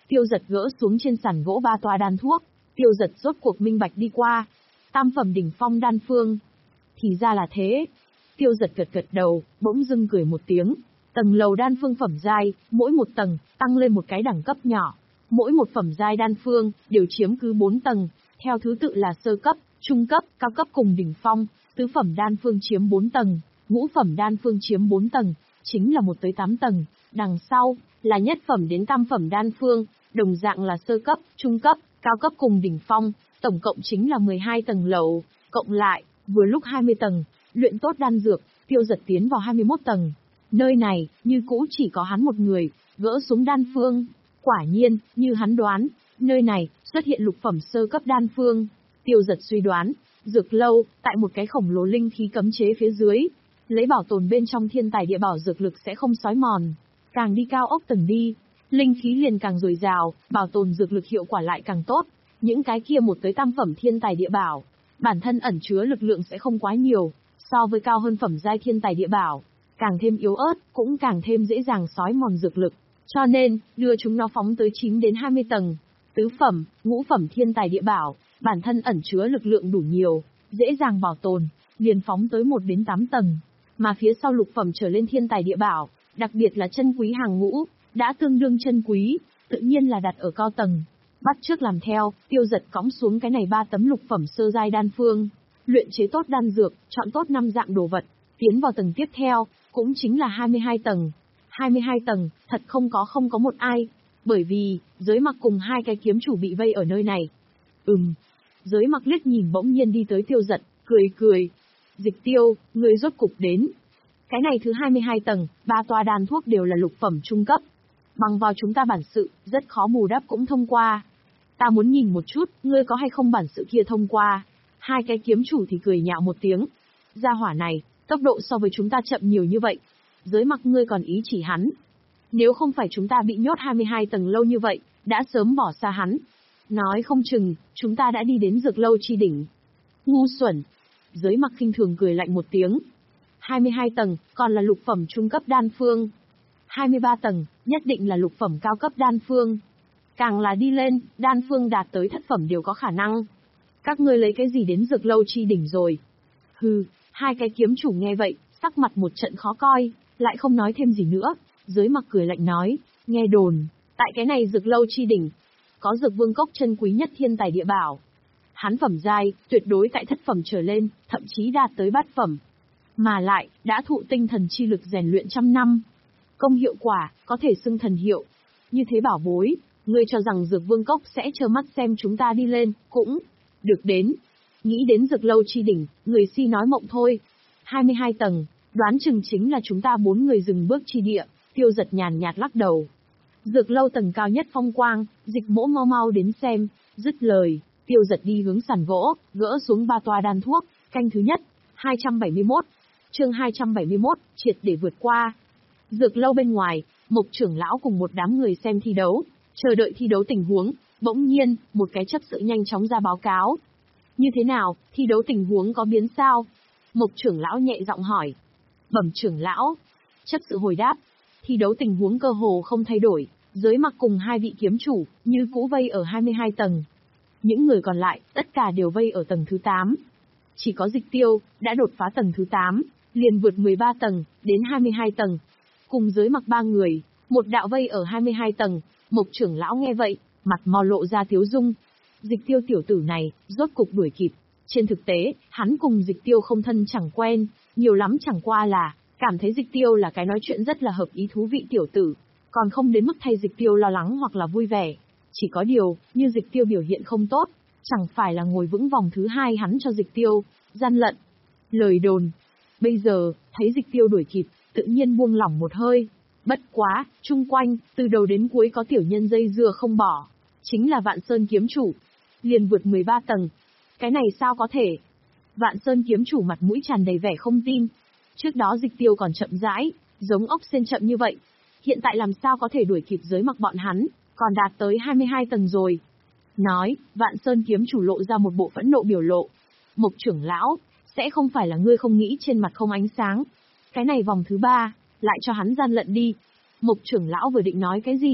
Tiêu Giật gỡ xuống trên sàn gỗ ba toa đan thuốc, Tiêu Giật rốt cuộc minh bạch đi qua. Tam phẩm đỉnh phong đan phương. Thì ra là thế. Tiêu Giật gật gật đầu, bỗng dưng cười một tiếng. Tầng lầu đan phương phẩm giai, mỗi một tầng, tăng lên một cái đẳng cấp nhỏ. Mỗi một phẩm giai đan phương, đều chiếm cứ bốn tầng, theo thứ tự là sơ cấp, trung cấp, cao cấp cùng đỉnh phong. Tứ phẩm đan phương chiếm bốn tầng, ngũ phẩm đan phương chiếm bốn tầng, chính là một tới tám tầng. Đằng sau, là nhất phẩm đến tam phẩm đan phương, đồng dạng là sơ cấp, trung cấp, cao cấp cùng đỉnh phong, tổng cộng chính là mười hai tầng lầu, cộng lại, vừa lúc hai mươi tầng, luyện tốt đan dược, Tiêu Giật tiến vào hai mươi mốt tầng. Nơi này, như cũ chỉ có hắn một người, gỡ xuống đan phương. Quả nhiên, như hắn đoán, nơi này, xuất hiện lục phẩm sơ cấp đan phương. Tiêu Giật suy đoán, dược lâu, tại một cái khổng lồ linh khí cấm chế phía dưới, lấy bảo tồn bên trong thiên tài địa bảo dược lực sẽ không xói mòn. Càng đi cao ốc tầng đi, linh khí liền càng dồi dào, bảo tồn dược lực hiệu quả lại càng tốt. Những cái kia một tới tam phẩm thiên tài địa bảo, bản thân ẩn chứa lực lượng sẽ không quá nhiều, so với cao hơn phẩm giai thiên tài địa bảo, càng thêm yếu ớt, cũng càng thêm dễ dàng xói mòn dược lực. Cho nên, đưa chúng nó phóng tới chín đến hai mươi tầng. Tứ phẩm, ngũ phẩm thiên tài địa bảo, bản thân ẩn chứa lực lượng đủ nhiều, dễ dàng bảo tồn, liền phóng tới một đến tám tầng. Mà phía sau lục phẩm trở lên thiên tài địa bảo, đặc biệt là chân quý hàng ngũ, đã tương đương chân quý, tự nhiên là đặt ở cao tầng. Bắt trước làm theo, Tiêu Giật cõng xuống cái này ba tấm lục phẩm sơ giai đan phương, luyện chế tốt đan dược, chọn tốt năm dạng đồ vật, tiến vào tầng tiếp theo, cũng chính là hai mươi hai tầng. hai mươi hai tầng, thật không có không có một ai, bởi vì, Giới Mặc cùng hai cái kiếm chủ bị vây ở nơi này. Ừm. Giới Mặc liếc nhìn bỗng nhiên đi tới Tiêu Giật, cười cười. Dịch Tiêu, ngươi rốt cục đến. Cái này thứ hai mươi hai tầng, ba toa đan thuốc đều là lục phẩm trung cấp. Bằng vào chúng ta bản sự, rất khó bù đắp cũng thông qua. Ta muốn nhìn một chút, ngươi có hay không bản sự kia thông qua. Hai cái kiếm chủ thì cười nhạo một tiếng. Gia hỏa này, tốc độ so với chúng ta chậm nhiều như vậy. Giới Mặc ngươi còn ý chỉ hắn. Nếu không phải chúng ta bị nhốt hai mươi hai tầng lâu như vậy, đã sớm bỏ xa hắn. Nói không chừng, chúng ta đã đi đến dược lâu chi đỉnh. Ngu xuẩn. Giới Mặc khinh thường cười lạnh một tiếng. hai mươi hai tầng, còn là lục phẩm trung cấp đan phương. hai mươi ba tầng, nhất định là lục phẩm cao cấp đan phương. Càng là đi lên, đan phương đạt tới thất phẩm đều có khả năng. Các ngươi lấy cái gì đến dược lâu chi đỉnh rồi? Hừ, hai cái kiếm chủ nghe vậy, sắc mặt một trận khó coi, lại không nói thêm gì nữa. Giới Mặc cười lạnh nói, nghe đồn, tại cái này dược lâu chi đỉnh, có dược vương cốc chân quý nhất thiên tài địa bảo. Hắn phẩm giai, tuyệt đối tại thất phẩm trở lên, thậm chí đạt tới bát phẩm. Mà lại, đã thụ tinh thần chi lực rèn luyện trăm năm. Công hiệu quả, có thể xưng thần hiệu. Như thế bảo bối, ngươi cho rằng dược vương cốc sẽ trơ mắt xem chúng ta đi lên, cũng được đến. Nghĩ đến dược lâu chi đỉnh, người si nói mộng thôi. hai mươi hai tầng, đoán chừng chính là chúng ta bốn người dừng bước chi địa. Tiêu Giật nhàn nhạt lắc đầu. Dược lâu tầng cao nhất phong quang, Dịch Mỗ mau mau đến xem. Dứt lời, Tiêu Giật đi hướng sàn gỗ, gỡ xuống ba toa đan thuốc. Canh thứ nhất, hai trăm bảy mươi mốt. Chương hai trăm bảy mươi mốt, triệt để vượt qua. Dược lâu bên ngoài, Mộc trưởng lão cùng một đám người xem thi đấu, chờ đợi thi đấu tình huống. Bỗng nhiên, một cái chấp sự nhanh chóng ra báo cáo. Như thế nào, thi đấu tình huống có biến sao? Mộc trưởng lão nhẹ giọng hỏi. Bẩm trưởng lão. Chấp sự hồi đáp. Thi đấu tình huống cơ hồ không thay đổi, Giới Mặc cùng hai vị kiếm chủ, như cũ vây ở hai mươi hai tầng. Những người còn lại, tất cả đều vây ở tầng thứ tám. Chỉ có Dịch Tiêu, đã đột phá tầng thứ tám, liền vượt mười ba tầng, đến hai mươi hai tầng. Cùng Giới Mặc ba người, một đạo vây ở hai mươi hai tầng, Mộc trưởng lão nghe vậy, mặt mò lộ ra tiếu dung. Dịch Tiêu tiểu tử này, rốt cục đuổi kịp. Trên thực tế, hắn cùng Dịch Tiêu không thân chẳng quen, nhiều lắm chẳng qua là, cảm thấy Dịch Tiêu là cái nói chuyện rất là hợp ý thú vị tiểu tử, còn không đến mức thay Dịch Tiêu lo lắng hoặc là vui vẻ. Chỉ có điều, như Dịch Tiêu biểu hiện không tốt, chẳng phải là ngồi vững vòng thứ hai hắn cho Dịch Tiêu, gian lận. Lời đồn. Bây giờ, thấy Dịch Tiêu đuổi kịp, tự nhiên buông lỏng một hơi. Bất quá, chung quanh, từ đầu đến cuối có tiểu nhân dây dưa không bỏ. Chính là Vạn Sơn kiếm chủ. Liền vượt mười ba tầng. Cái này sao có thể? Vạn Sơn kiếm chủ mặt mũi tràn đầy vẻ không tin. Trước đó Dịch Tiêu còn chậm rãi, giống ốc sên chậm như vậy. Hiện tại làm sao có thể đuổi kịp Giới Mặc bọn hắn, còn đạt tới hai mươi hai tầng rồi. Nói, Vạn Sơn kiếm chủ lộ ra một bộ phẫn nộ biểu lộ. Mộc trưởng lão, sẽ không phải là ngươi không nghĩ trên mặt không ánh sáng. Cái này vòng thứ ba, lại cho hắn gian lận đi. Mộc trưởng lão vừa định nói cái gì,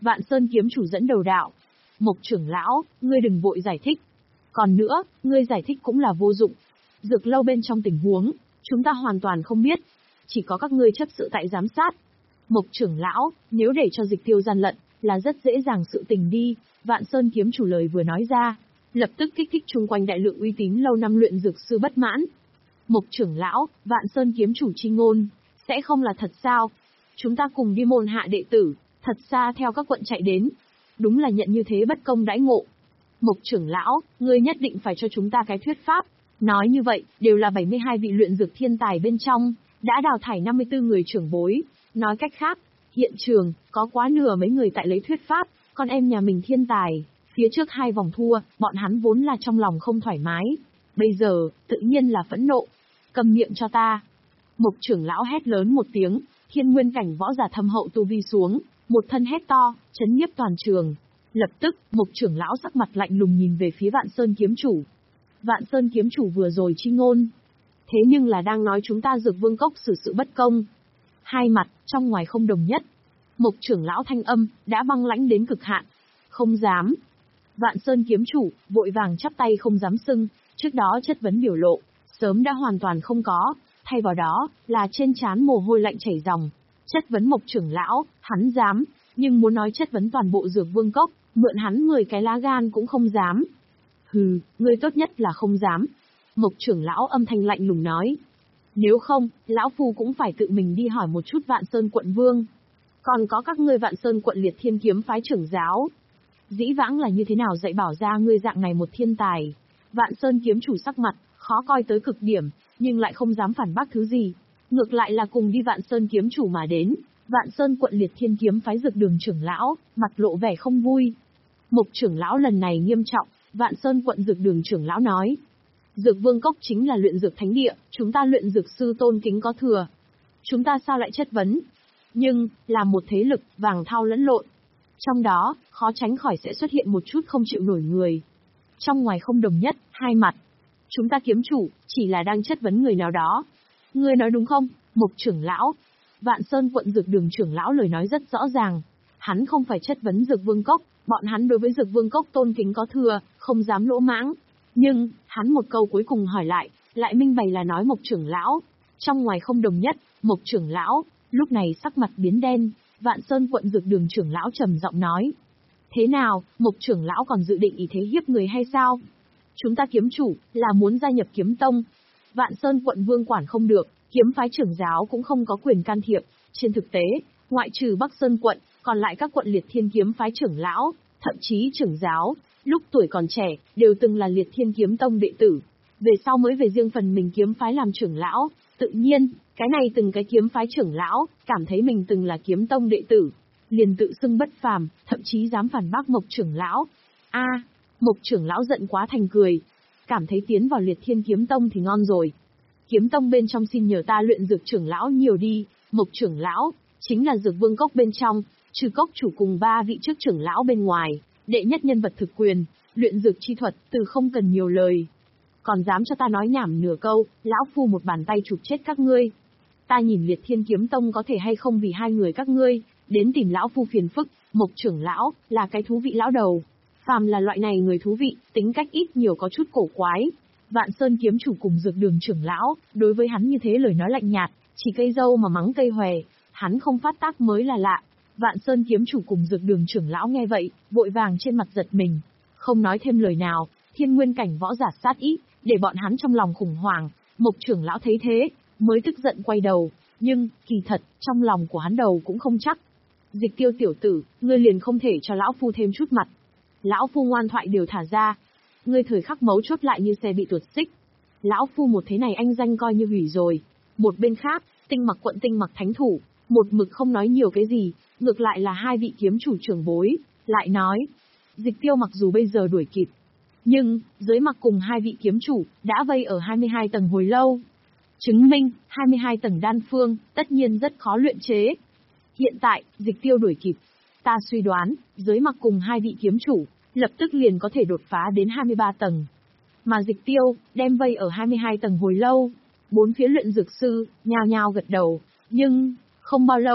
Vạn Sơn kiếm chủ dẫn đầu đạo. Mộc trưởng lão, ngươi đừng vội giải thích. Còn nữa, ngươi giải thích cũng là vô dụng. Dược lâu bên trong tình huống, chúng ta hoàn toàn không biết. Chỉ có các ngươi chấp sự tại giám sát. Mộc trưởng lão, nếu để cho Dịch Tiêu gian lận, là rất dễ dàng sự tình đi. Vạn Sơn kiếm chủ lời vừa nói ra, lập tức kích thích chung quanh đại lượng uy tín lâu năm luyện dược sư bất mãn. Mộc trưởng lão, Vạn Sơn kiếm chủ chi ngôn, sẽ không là thật sao? Chúng ta cùng đi môn hạ đệ tử, thật xa theo các quận chạy đến. Đúng là nhận như thế bất công đãi ngộ. Mộc trưởng lão, ngươi nhất định phải cho chúng ta cái thuyết pháp. Nói như vậy, đều là bảy mươi hai vị luyện dược thiên tài bên trong, đã đào thải năm mươi tư người trưởng bối. Nói cách khác, hiện trường, có quá nửa mấy người tại lấy thuyết pháp, con em nhà mình thiên tài. Phía trước hai vòng thua, bọn hắn vốn là trong lòng không thoải mái. Bây giờ, tự nhiên là phẫn nộ. Cầm miệng cho ta. Mộc trưởng lão hét lớn một tiếng, thiên nguyên cảnh võ giả thâm hậu tu vi xuống, một thân hét to, chấn nhiếp toàn trường. Lập tức, Mộc trưởng lão sắc mặt lạnh lùng nhìn về phía Vạn Sơn kiếm chủ. Vạn Sơn kiếm chủ vừa rồi chi ngôn. Thế nhưng là đang nói chúng ta Dược Vương Cốc xử sự bất công. Hai mặt, trong ngoài không đồng nhất. Mộc trưởng lão thanh âm, đã băng lãnh đến cực hạn. Không dám. Vạn Sơn kiếm chủ, vội vàng chắp tay không dám xưng, trước đó chất vấn biểu lộ, sớm đã hoàn toàn không có, thay vào đó, là trên trán mồ hôi lạnh chảy ròng. Chất vấn Mộc trưởng lão, hắn dám, nhưng muốn nói chất vấn toàn bộ Dược Vương Cốc, mượn hắn mười cái lá gan cũng không dám. Hừ, ngươi tốt nhất là không dám. Mộc trưởng lão âm thanh lạnh lùng nói. Nếu không, lão phu cũng phải tự mình đi hỏi một chút Vạn Sơn quận vương. Còn có các ngươi Vạn Sơn quận Liệt Thiên kiếm phái trưởng giáo. Dĩ vãng là như thế nào dạy bảo ra ngươi dạng này một thiên tài. Vạn Sơn kiếm chủ sắc mặt, khó coi tới cực điểm, nhưng lại không dám phản bác thứ gì. Ngược lại là cùng đi Vạn Sơn kiếm chủ mà đến. Vạn Sơn quận Liệt Thiên kiếm phái Dược Đường trưởng lão, mặt lộ vẻ không vui. Mộc trưởng lão lần này nghiêm trọng, Vạn Sơn quận Dược Đường trưởng lão nói. Dược Vương Cốc chính là luyện dược thánh địa, chúng ta luyện dược sư tôn kính có thừa. Chúng ta sao lại chất vấn? Nhưng, là một thế lực, vàng thau lẫn lộn. Trong đó, khó tránh khỏi sẽ xuất hiện một chút không chịu nổi người. Trong ngoài không đồng nhất, hai mặt. Chúng ta kiếm chủ, chỉ là đang chất vấn người nào đó. Ngươi nói đúng không, Mộc trưởng lão? Vạn Sơn quận Dược Đường trưởng lão lời nói rất rõ ràng. Hắn không phải chất vấn Dược Vương Cốc, bọn hắn đối với Dược Vương Cốc tôn kính có thừa, không dám lỗ mãng. Nhưng, hắn một câu cuối cùng hỏi lại, lại minh bày là nói Mộc trưởng lão. Trong ngoài không đồng nhất, Mộc trưởng lão, lúc này sắc mặt biến đen, Vạn Sơn quận Dược Đường trưởng lão trầm giọng nói. Thế nào, Mộc trưởng lão còn dự định ý thế hiếp người hay sao? Chúng ta kiếm chủ, là muốn gia nhập kiếm tông. Vạn Sơn quận vương quản không được, kiếm phái trưởng giáo cũng không có quyền can thiệp. Trên thực tế, ngoại trừ Bắc Sơn quận, còn lại các quận Liệt Thiên kiếm phái trưởng lão, thậm chí trưởng giáo, lúc tuổi còn trẻ, đều từng là Liệt Thiên kiếm tông đệ tử. Về sau mới về riêng phần mình kiếm phái làm trưởng lão, tự nhiên, cái này từng cái kiếm phái trưởng lão, cảm thấy mình từng là kiếm tông đệ tử. Liền tự xưng bất phàm, thậm chí dám phản bác Mộc trưởng lão. A, Mộc trưởng lão giận quá thành cười. Cảm thấy tiến vào Liệt Thiên kiếm tông thì ngon rồi. Kiếm tông bên trong xin nhờ ta luyện dược trưởng lão nhiều đi, Mộc trưởng lão, chính là Dược Vương Cốc bên trong, trừ cốc chủ cùng ba vị trước trưởng lão bên ngoài, đệ nhất nhân vật thực quyền, luyện dược chi thuật, từ không cần nhiều lời. Còn dám cho ta nói nhảm nửa câu, lão phu một bàn tay chụp chết các ngươi. Ta nhìn Liệt Thiên kiếm tông có thể hay không vì hai người các ngươi, đến tìm lão phu phiền phức. Mộc trưởng lão, là cái thú vị lão đầu. Phàm là loại này người thú vị, tính cách ít nhiều có chút cổ quái. Vạn Sơn kiếm chủ cùng Dược Đường trưởng lão, đối với hắn như thế lời nói lạnh nhạt, chỉ cây dâu mà mắng cây hòe, hắn không phát tác mới là lạ. Vạn Sơn kiếm chủ cùng Dược Đường trưởng lão nghe vậy, vội vàng trên mặt giật mình, không nói thêm lời nào. Thiên nguyên cảnh võ giả sát ý, để bọn hắn trong lòng khủng hoảng. Mộc trưởng lão thấy thế, mới tức giận quay đầu, nhưng, kỳ thật, trong lòng của hắn đầu cũng không chắc. Dịch Tiêu tiểu tử, ngươi liền không thể cho lão phu thêm chút mặt. Lão phu ngoan thoại đều thả ra. Ngươi thời khắc mấu chốt lại như xe bị tuột xích. Lão phu một thế này anh danh coi như hủy rồi. Một bên khác, Tinh Mặc quận Tinh Mặc thánh thủ, một mực không nói nhiều cái gì, ngược lại là hai vị kiếm chủ trưởng bối, lại nói. Dịch Tiêu mặc dù bây giờ đuổi kịp, nhưng, dưới mặc cùng hai vị kiếm chủ, đã vây ở hai mươi hai tầng hồi lâu. Chứng minh, hai mươi hai tầng đan phương, tất nhiên rất khó luyện chế. Hiện tại, Dịch Tiêu đuổi kịp. Ta suy đoán, dưới mặc cùng hai vị kiếm chủ, lập tức liền có thể đột phá đến hai mươi ba tầng. Mà Dịch Tiêu, đem vây ở hai mươi hai tầng hồi lâu. Bốn phía luyện dược sư, nhao nhao gật đầu. Nhưng, không bao lâu,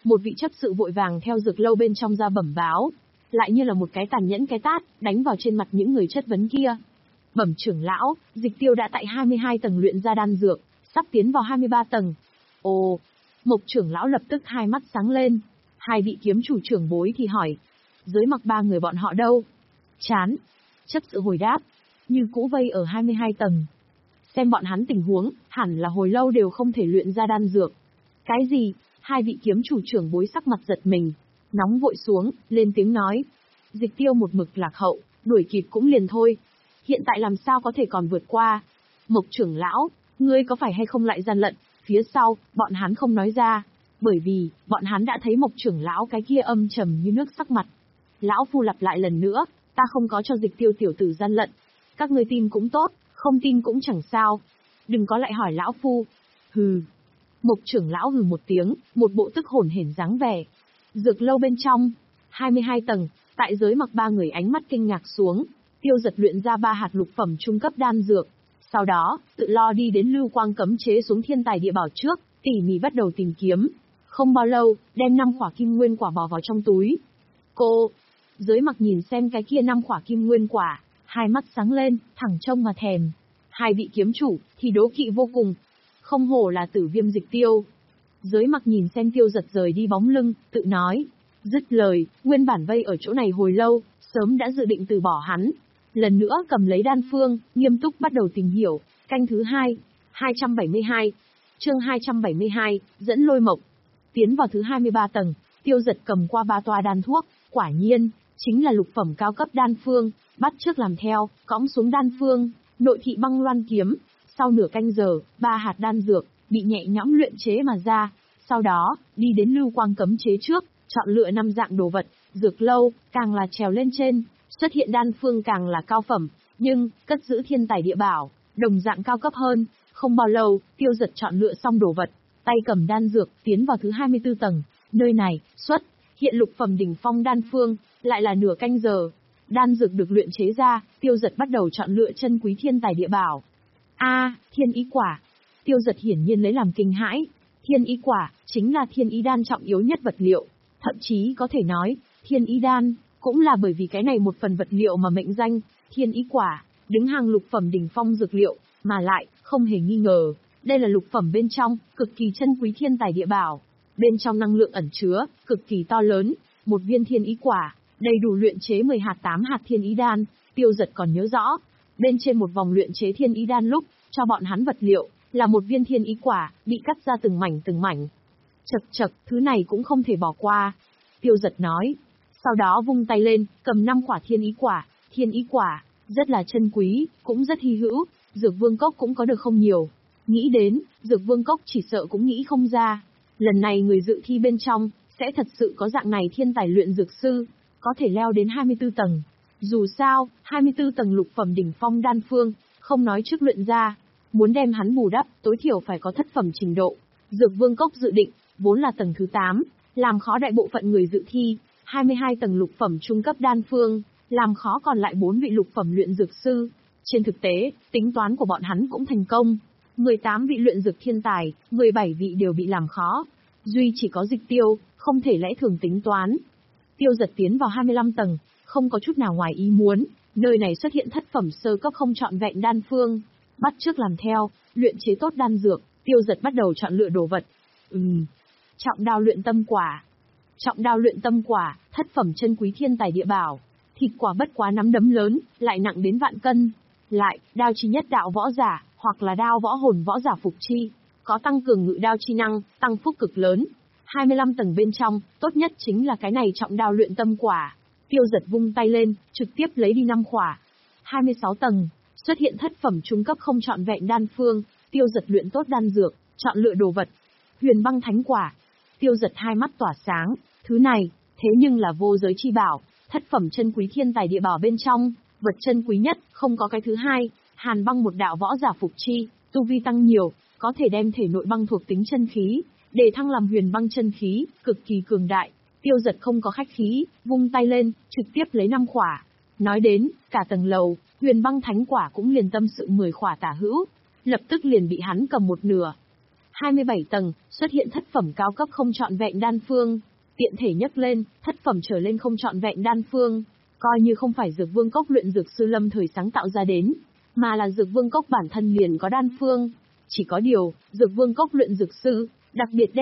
Một vị chấp sự vội vàng theo dược lâu bên trong ra bẩm báo, lại như là một cái tàn nhẫn cái tát, đánh vào trên mặt những người chất vấn kia. Bẩm trưởng lão, Dịch Tiêu đã tại hai mươi hai tầng luyện ra đan dược, sắp tiến vào hai mươi ba tầng. Ồ, Mộc trưởng lão lập tức hai mắt sáng lên. Hai vị kiếm chủ trưởng bối thì hỏi, dưới mặc ba người bọn họ đâu? Chán. Chấp sự hồi đáp, như cũ vây ở hai mươi hai tầng. Xem bọn hắn tình huống, hẳn là hồi lâu đều không thể luyện ra đan dược. Cái gì? Hai vị kiếm chủ trưởng bối sắc mặt giật mình, nóng vội xuống, lên tiếng nói. Dịch Tiêu một mực lạc hậu, đuổi kịp cũng liền thôi. Hiện tại làm sao có thể còn vượt qua? Mộc trưởng lão, ngươi có phải hay không lại gian lận? Phía sau, bọn hắn không nói ra, bởi vì, bọn hắn đã thấy Mộc trưởng lão cái kia âm trầm như nước sắc mặt. Lão phu lặp lại lần nữa, ta không có cho Dịch Tiêu tiểu tử gian lận. Các ngươi tin cũng tốt, không tin cũng chẳng sao. Đừng có lại hỏi lão phu. Hừ. Mộc trưởng lão hừ một tiếng, một bộ tức hổn hển dáng vẻ. Dược lâu bên trong, hai mươi hai tầng, tại giới mặc ba người ánh mắt kinh ngạc xuống, Tiêu Giật luyện ra ba hạt lục phẩm trung cấp đan dược. Sau đó, tự lo đi đến lưu quang cấm chế xuống thiên tài địa bảo trước, tỉ mỉ bắt đầu tìm kiếm. Không bao lâu, đem năm quả kim nguyên quả bỏ vào trong túi. Cô, giới mặc nhìn xem cái kia năm quả kim nguyên quả, hai mắt sáng lên, thẳng trông mà thèm. Hai vị kiếm chủ, thì đố kỵ vô cùng. Không hổ là Tử Viêm Dịch Tiêu. Giới mặc nhìn xem Tiêu Giật rời đi bóng lưng, tự nói. Dứt lời, nguyên bản vây ở chỗ này hồi lâu, sớm đã dự định từ bỏ hắn. Lần nữa cầm lấy đan phương, nghiêm túc bắt đầu tìm hiểu. Canh thứ hai, hai trăm bảy mươi hai. Chương hai trăm bảy mươi hai, dẫn lôi mộc. Tiến vào thứ hai mươi ba tầng, Tiêu Giật cầm qua ba toa đan thuốc, quả nhiên, chính là lục phẩm cao cấp đan phương, bắt trước làm theo, cõng xuống đan phương, nội thị băng loan kiếm. Sau nửa canh giờ, ba hạt đan dược, bị nhẹ nhõm luyện chế mà ra. Sau đó, đi đến lưu quang cấm chế trước, chọn lựa năm dạng đồ vật, dược lâu, càng là trèo lên trên, xuất hiện đan phương càng là cao phẩm, nhưng, cất giữ thiên tài địa bảo, đồng dạng cao cấp hơn. Không bao lâu, Tiêu Giật chọn lựa xong đồ vật, tay cầm đan dược, tiến vào thứ hai mươi tư tầng, nơi này, xuất, hiện lục phẩm đỉnh phong đan phương, lại là nửa canh giờ. Đan dược được luyện chế ra, Tiêu Giật bắt đầu chọn lựa chân quý thiên tài địa bảo. A, thiên ý quả. Tiêu Giật hiển nhiên lấy làm kinh hãi. Thiên ý quả, chính là thiên ý đan trọng yếu nhất vật liệu. Thậm chí có thể nói, thiên ý đan, cũng là bởi vì cái này một phần vật liệu mà mệnh danh, thiên ý quả, đứng hàng lục phẩm đỉnh phong dược liệu, mà lại, không hề nghi ngờ, đây là lục phẩm bên trong, cực kỳ chân quý thiên tài địa bảo. Bên trong năng lượng ẩn chứa, cực kỳ to lớn, một viên thiên ý quả, đầy đủ luyện chế mười hạt tám hạt thiên ý đan. Tiêu Giật còn nhớ rõ, bên trên một vòng luyện chế thiên ý đan lúc, cho bọn hắn vật liệu, là một viên thiên ý quả, bị cắt ra từng mảnh từng mảnh. Chật chật, thứ này cũng không thể bỏ qua. Tiêu Giật nói. Sau đó vung tay lên, cầm năm quả thiên ý quả. Thiên ý quả, rất là chân quý, cũng rất hy hữu, Dược Vương Cốc cũng có được không nhiều. Nghĩ đến, Dược Vương Cốc chỉ sợ cũng nghĩ không ra. Lần này người dự thi bên trong, sẽ thật sự có dạng này thiên tài luyện dược sư, có thể leo đến hai mươi tư tầng. Dù sao, hai mươi tư tầng lục phẩm đỉnh phong đan phương, không nói trước luyện ra, muốn đem hắn bù đắp, tối thiểu phải có thất phẩm trình độ. Dược Vương Cốc dự định, vốn là tầng thứ tám, làm khó đại bộ phận người dự thi, hai mươi hai tầng lục phẩm trung cấp đan phương, làm khó còn lại bốn vị lục phẩm luyện dược sư. Trên thực tế, tính toán của bọn hắn cũng thành công. mười tám vị luyện dược thiên tài, mười bảy vị đều bị làm khó. Duy chỉ có Dịch Tiêu, không thể lẽ thường tính toán. Tiêu Giật tiến vào hai mươi lăm tầng, không có chút nào ngoài ý muốn, nơi này xuất hiện thất phẩm sơ cấp không trọn vẹn đan phương. Bắt trước làm theo, luyện chế tốt đan dược, Tiêu Giật bắt đầu chọn lựa đồ vật. Ừm, trọng đao luyện tâm quả. Trọng đao luyện tâm quả, thất phẩm chân quý thiên tài địa bảo. Thịt quả bất quá nắm đấm lớn, lại nặng đến vạn cân. Lại, đao chi nhất đạo võ giả, hoặc là đao võ hồn võ giả phục chi, có tăng cường ngự đao chi năng, tăng phúc cực lớn. hai mươi lăm tầng bên trong, tốt nhất chính là cái này trọng đao luyện tâm quả. Tiêu Giật vung tay lên, trực tiếp lấy đi năm quả. hai mươi sáu tầng, xuất hiện thất phẩm trung cấp không trọn vẹn đan phương, Tiêu Giật luyện tốt đan dược, chọn lựa đồ vật. Huyền băng thánh quả. Tiêu Giật hai mắt tỏa sáng, thứ này, thế nhưng là vô giới chi bảo, thất phẩm chân quý thiên tài địa bảo bên trong, vật chân quý nhất, không có cái thứ hai. Hàn băng một đạo võ giả phục chi, tu vi tăng nhiều, có thể đem thể nội băng thuộc tính chân khí, để thăng làm huyền băng chân khí, cực kỳ cường đại. Tiêu Giật không có khách khí, vung tay lên, trực tiếp lấy năm quả. Nói đến, cả tầng lầu, huyền băng thánh quả cũng liền tâm sự mười quả tả hữu, lập tức liền bị hắn cầm một nửa. hai mươi bảy tầng, xuất hiện thất phẩm cao cấp không trọn vẹn đan phương. Tiện thể nhấc lên, thất phẩm trở lên không trọn vẹn đan phương, coi như không phải Dược Vương Cốc luyện dược sư lâm thời sáng tạo ra đến, mà là Dược Vương Cốc bản thân liền có đan phương. Chỉ có điều, Dược Vương Cốc luyện dược sư, đặc biệt đem